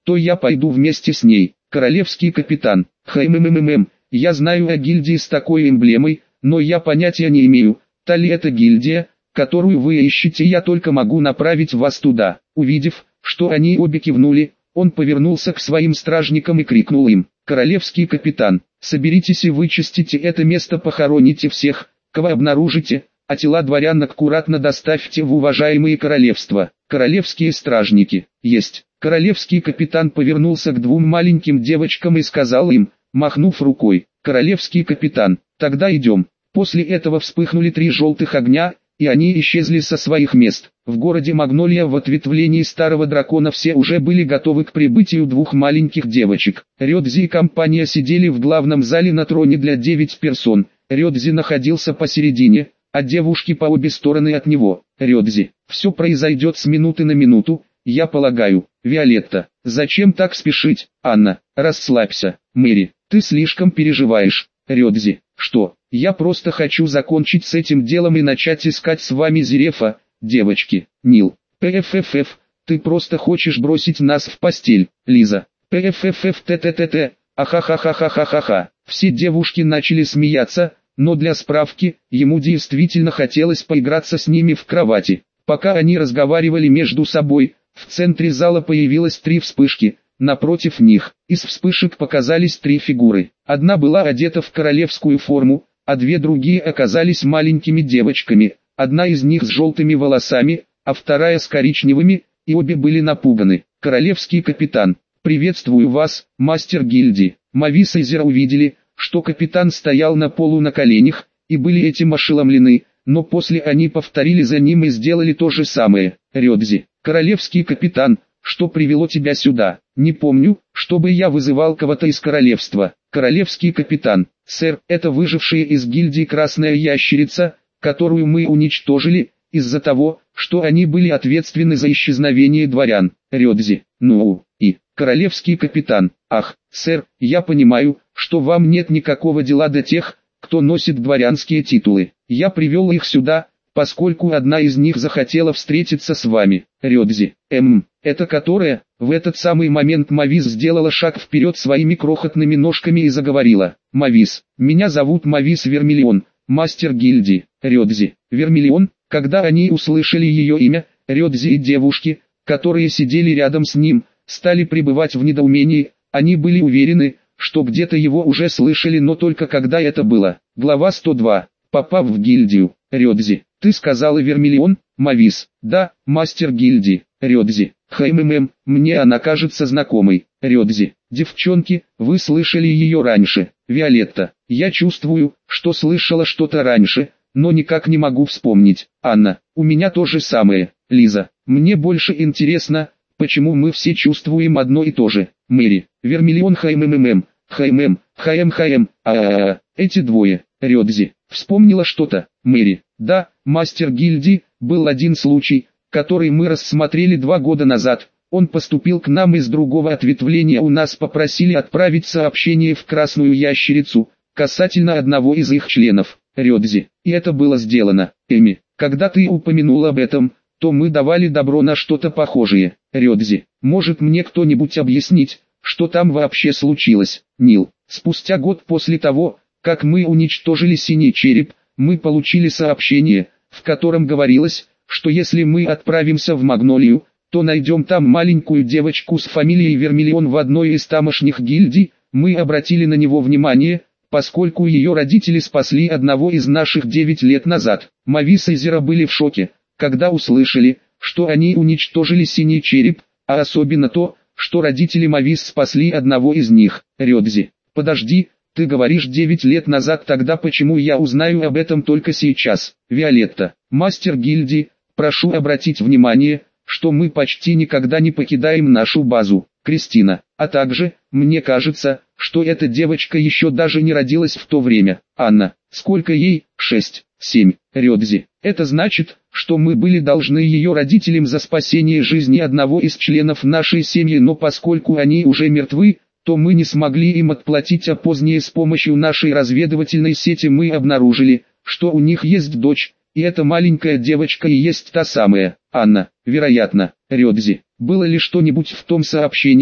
то я пойду вместе с ней. Королевский капитан. Хмммм, я знаю о гильдии с такой эмблемой, но я понятия не имею, та ли это гильдия, которую вы ищете. Я только могу направить вас туда. Увидев, что они обе кивнули, он повернулся к своим стражникам и крикнул им: «Королевский капитан, соберитесь и вычистите это место, похороните всех, кого обнаружите, а тела дворян аккуратно доставьте в уважаемые королевства». Королевские стражники. Есть. Королевский капитан повернулся к двум маленьким девочкам и сказал им, махнув рукой: «Королевский капитан, тогда идем». После этого вспыхнули три желтых огня, и они исчезли со своих мест. В городе Магнолия в ответвлении Старого Дракона все уже были готовы к прибытию двух маленьких девочек. Рёдзи и компания сидели в главном зале на троне для девять персон. Рёдзи находился посередине, а девушки по обе стороны от него. Рёдзи: «Все произойдет с минуты на минуту, я полагаю». Виолетта: «Зачем так спешить, Анна? Расслабься». Мэри: «Ты слишком переживаешь». Рёдзи: «Что? Я просто хочу закончить с этим делом и начать искать с вами Зерефа». Девочки. Нил: «Пффф, ты просто хочешь бросить нас в постель». Лиза: «Пффф, т-т-т-т, ахахахахахаха». Все девушки начали смеяться, но для справки, ему действительно хотелось поиграться с ними в кровати. Пока они разговаривали между собой, в центре зала появилось три вспышки. Напротив них, из вспышек показались три фигуры. Одна была одета в королевскую форму, а две другие оказались маленькими девочками. Одна из них с желтыми волосами, а вторая с коричневыми, и обе были напуганы. Королевский капитан: «Приветствую вас, мастер гильдии». Мавис и Зера увидели, что капитан стоял на полу на коленях, и были этим ошеломлены, но после они повторили за ним и сделали то же самое. Рёдзи: «Королевский капитан, что привело тебя сюда?» «Не помню, чтобы я вызывал кого-то из королевства». Королевский капитан: «Сэр, это выжившая из гильдии Красная Ящерица, которую мы уничтожили, из-за того, что они были ответственны за исчезновение дворян». Рёдзи: «Ну, и?» Королевский капитан: «Ах, сэр, я понимаю, что вам нет никакого дела до тех, кто носит дворянские титулы. Я привел их сюда, поскольку одна из них захотела встретиться с вами». Рёдзи: «Эм, это которая?» В этот самый момент Мавис сделала шаг вперед своими крохотными ножками и заговорила: «Мавис, меня зовут Мавис Вермиллион, мастер гильдии». Рёдзи: «Вермиллион?» Когда они услышали ее имя, Рёдзи и девушки, которые сидели рядом с ним, стали пребывать в недоумении. Они были уверены, что где-то его уже слышали, но только когда это было. Глава сто два. Попав в гильдию. Рёдзи: «Ты сказала Вермиллион?» Мавис: «Да, мастер гильдии». Рёдзи: «Хммм, мне она кажется знакомой». Рёдзи: «Девчонки, вы слышали ее раньше». Виолетта: «Я чувствую, что слышала что-то раньше, но никак не могу вспомнить». Анна: «У меня то же самое». Лиза: «Мне больше интересно, почему мы все чувствуем одно и то же». Мэри: «Вермиллион хммм, хмм, хм хм, а эти двое». Рёдзи: «Вспомнила что-то». Мэри: «Да, мастер гильдии, был один случай, который мы рассмотрели два года назад. Он поступил к нам из другого ответвления, у нас попросили отправить сообщение в Красную Ящерицу, касательно одного из их членов». Рёдзи: «И это было сделано». Эми: «Когда ты упомянул об этом, то мы давали добро на что-то похожее». Рёдзи: «Может мне кто-нибудь объяснить, что там вообще случилось?» Нил: «Спустя год после того, как мы уничтожили Синий Череп, мы получили сообщение, в котором говорилось, что если мы отправимся в Магнолию, то найдем там маленькую девочку с фамилией Вермиллион в одной из тамошних гильдий. Мы обратили на него внимание, поскольку ее родители спасли одного из наших девять лет назад». Мавис и Зера были в шоке, когда услышали, что они уничтожили Синий Череп, а особенно то, что родители Мавис спасли одного из них. Рёдзи: «Подожди, ты говоришь девять лет назад, тогда почему я узнаю об этом только сейчас?» Виолетта: «Мастер гильдии, прошу обратить внимание, что мы почти никогда не покидаем нашу базу». Кристина: «А также, мне кажется, что эта девочка еще даже не родилась в то время». Анна: «Сколько ей? Шесть, семь». Рёдзи: «Это значит, что мы были должны ее родителям за спасение жизни одного из членов нашей семьи, но поскольку они уже мертвы, то мы не смогли им отплатить, а позднее с помощью нашей разведывательной сети мы обнаружили, что у них есть дочь, и эта маленькая девочка и есть та самая». Анна: «Вероятно». Рёдзи: «Было ли что-нибудь в том сообщении,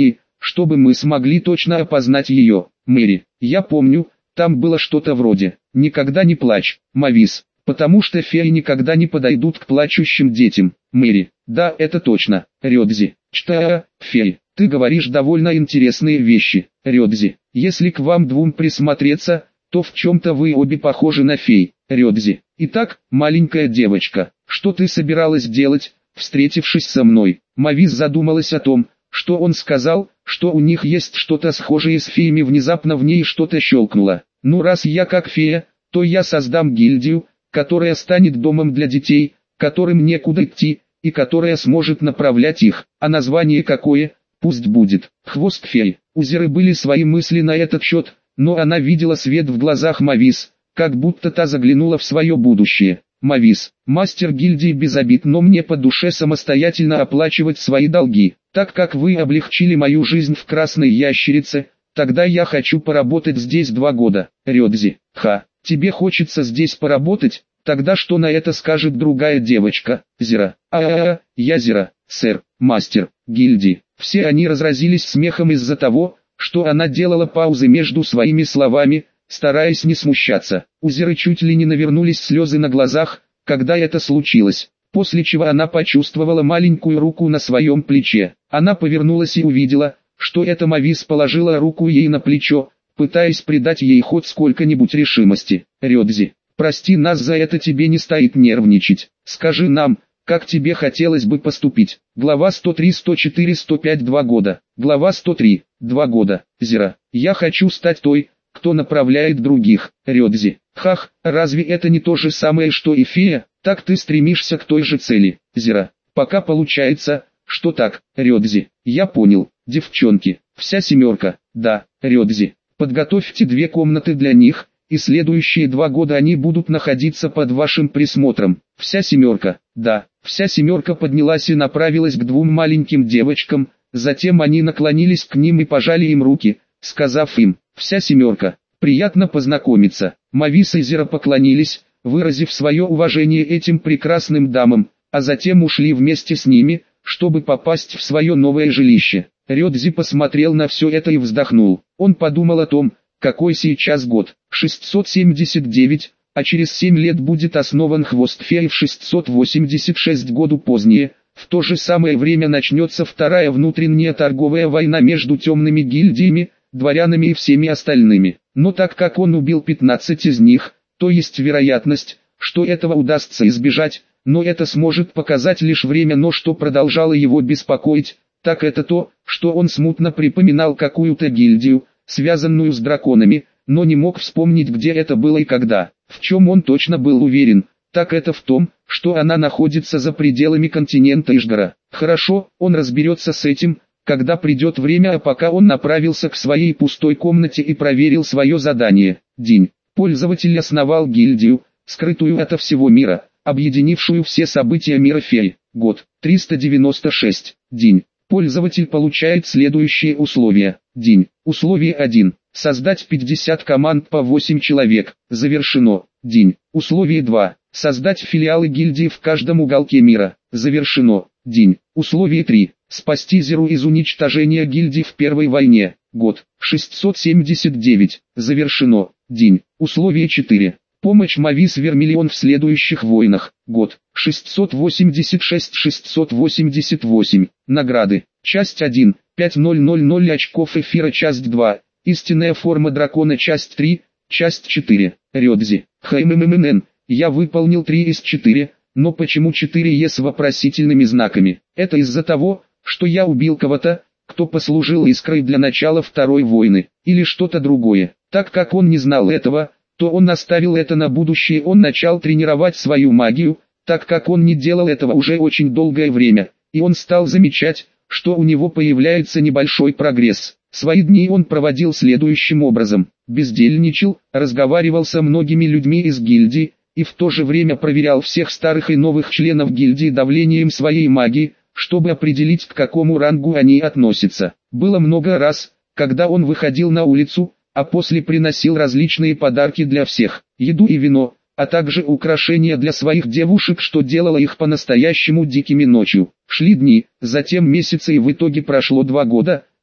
чтобы мы смогли точно опознать ее. Мэри, я помню, там было что-то вроде «Никогда не плачь, Мавис, потому что феи никогда не подойдут к плачущим детям». Мэри, да, это точно. Рёдзи, чтая, феи, ты говоришь довольно интересные вещи. Рёдзи, если к вам двум присмотреться, то в чем-то вы обе похожи на фей. Рёдзи, итак, маленькая девочка, что ты собиралась делать, встретившись со мной? Мавис задумалась о том, что он сказал, что у них есть что-то схожее с феями. Внезапно в ней что-то щелкнуло. Ну, раз я как фея, то я создам гильдию, которая станет домом для детей, которым некуда идти, и которая сможет направлять их. А название какое? Пусть будет «Хвост фей». У Зиры были свои мысли на этот счет, но она видела свет в глазах Мавис, как будто та заглянула в свое будущее. Мавис, мастер гильдии без обид, но мне по душе самостоятельно оплачивать свои долги. Так как вы облегчили мою жизнь в Красной Ящерице, тогда я хочу поработать здесь два года. Рёдзи, ха, тебе хочется здесь поработать? Тогда что на это скажет другая девочка? Зира, а-а-а, я Зира, сэр, мастер гильдии. Все они разразились смехом из-за того, что она делала паузы между своими словами, стараясь не смущаться. У Зиры чуть ли не навернулись слезы на глазах, когда это случилось, после чего она почувствовала маленькую руку на своем плече. Она повернулась и увидела, что эта Мавис положила руку ей на плечо, пытаясь придать ей хоть сколько-нибудь решимости. Рёдзи, прости нас за это, тебе не стоит нервничать. Скажи нам, как тебе хотелось бы поступить? Глава сто три, сто четыре, сто пять, два года. Глава сто три, два года. Зира, я хочу стать той, кто направляет других. Рёдзи, хах, разве это не то же самое, что и фея? Так ты стремишься к той же цели. Зира, пока получается, что так. Рёдзи, я понял. Девчонки, вся семерка, да. Рёдзи, подготовьте две комнаты для них, и следующие два года они будут находиться под вашим присмотром. Вся семерка, да. Вся семерка поднялась и направилась к двум маленьким девочкам, затем они наклонились к ним и пожали им руки, сказав им: «Вся семерка, приятно познакомиться». Мавис и Зира поклонились, выразив свое уважение этим прекрасным дамам, а затем ушли вместе с ними, чтобы попасть в свое новое жилище. Рёдзи посмотрел на все это и вздохнул. Он подумал о том, какой сейчас год, шестьсот семьдесят девять, а через семь лет будет основан Хвост фей в шестьсот восемьдесят шестом году позднее. В то же самое время начнется вторая внутренняя торговая война между темными гильдиями, дворянами и всеми остальными. Но так как он убил пятнадцать из них, то есть вероятность, что этого удастся избежать, но это сможет показать лишь время. Но что продолжало его беспокоить, так это то, что он смутно припоминал какую-то гильдию, связанную с драконами, но не мог вспомнить, где это было и когда. В чем он точно был уверен, так это в том, что она находится за пределами континента Ишгара. Хорошо, он разберется с этим, когда придет время, а пока он направился к своей пустой комнате и проверил свое задание. День. Пользователь основал гильдию, скрытую ото всего мира, объединившую все события мира фей. Год. триста девяносто шесть. День. Пользователь получает следующие условия. День. Условие один. Создать пятьдесят команд по восемь человек. Завершено. День. Условие два. Создать филиалы гильдии в каждом уголке мира. Завершено. День. Условие три. Спасти Зиру из уничтожения гильдии в Первой войне. Год. шестьсот семьдесят девять. Завершено. День. Условие четыре. Помощь Мавис Вермиллион в следующих войнах. Год. шестьсот восемьдесят шесть — шестьсот восемьдесят восемь. Награды. Часть один. пять тысяч очков эфира. Часть два. Истинная форма дракона. Часть три. Часть четыре. Рёдзи. Хмммн. Я выполнил три из четыре, но почему четыре е с вопросительными знаками? Это из-за того, что я убил кого-то, кто послужил искрой для начала Второй войны, или что-то другое. Так как он не знал этого, то он оставил это на будущее. Он начал тренировать свою магию, так как он не делал этого уже очень долгое время, и он стал замечать, что у него появляется небольшой прогресс. Свои дни он проводил следующим образом: бездельничал, разговаривал со многими людьми из гильдии, и в то же время проверял всех старых и новых членов гильдии давлением своей магии, чтобы определить, к какому рангу они относятся. Было много раз, когда он выходил на улицу, а после приносил различные подарки для всех, еду и вино, а также украшения для своих девушек, что делало их по-настоящему дикими ночью. Шли дни, затем месяцы, и в итоге прошло два года,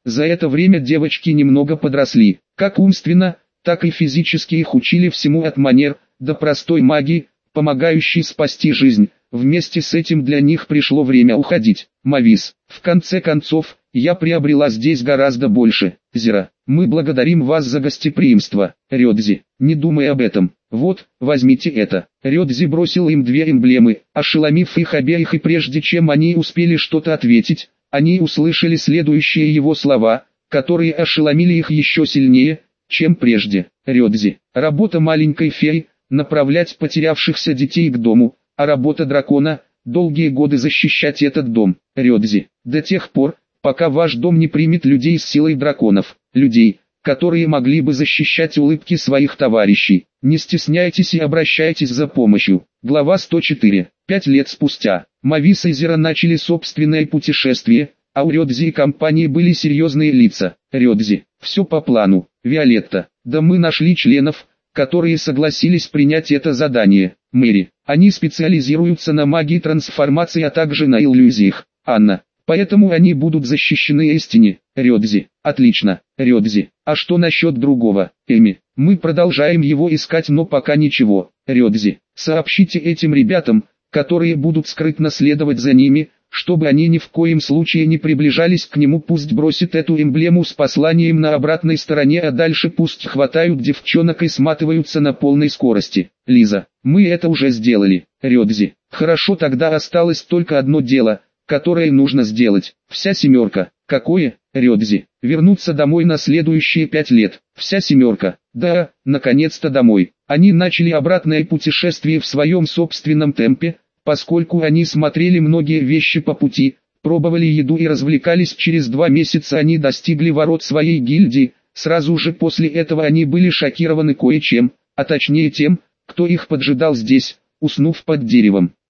За это время девочки немного подросли, как умственно, так и физически их учили всему от манер до простой магии, помогающей спасти жизнь. Вместе с этим для них пришло время уходить. Мавис, в конце концов, я приобрела здесь гораздо больше. Зира, мы благодарим вас за гостеприимство. Рёдзи, не думай об этом. Вот, возьмите это. Рёдзи бросил им две эмблемы, ошеломив их обеих, и прежде чем они успели что-то ответить, они услышали следующие его слова, которые ошеломили их еще сильнее, чем прежде. Рёдзи, работа маленькой феи – направлять потерявшихся детей к дому, а работа дракона – долгие годы защищать этот дом. Рёдзи, до тех пор, пока ваш дом не примет людей с силой драконов, людей, которые могли бы защищать улыбки своих товарищей. Не стесняйтесь и обращайтесь за помощью. Глава сто четыре. Пять лет спустя, Мавис и Зира начали собственное путешествие, а у Рёдзи и компании были серьезные лица. Рёдзи, все по плану. Виолетта, да мы нашли членов, которые согласились принять это задание. Мэри, они специализируются на магии трансформации, а также на иллюзиях. Анна, поэтому они будут защищены истине. Рёдзи, отлично. Рёдзи, а что насчет другого? Эми, мы продолжаем его искать, но пока ничего. Рёдзи, сообщите этим ребятам, которые будут скрытно следовать за ними, чтобы они ни в коем случае не приближались к нему. Пусть бросит эту эмблему с посланием на обратной стороне, а дальше пусть хватают девчонок и сматываются на полной скорости. Лиза, мы это уже сделали. Рёдзи, хорошо, тогда осталось только одно дело, которое нужно сделать. Вся семерка. Какое? Рёдзи, вернуться домой на следующие пять лет. Вся семерка. Да, наконец-то домой. Они начали обратное путешествие в своем собственном темпе, поскольку они смотрели многие вещи по пути, пробовали еду и развлекались. Через два месяца они достигли ворот своей гильдии. Сразу же после этого они были шокированы кое-чем, а точнее тем, кто их поджидал здесь, уснув под деревом.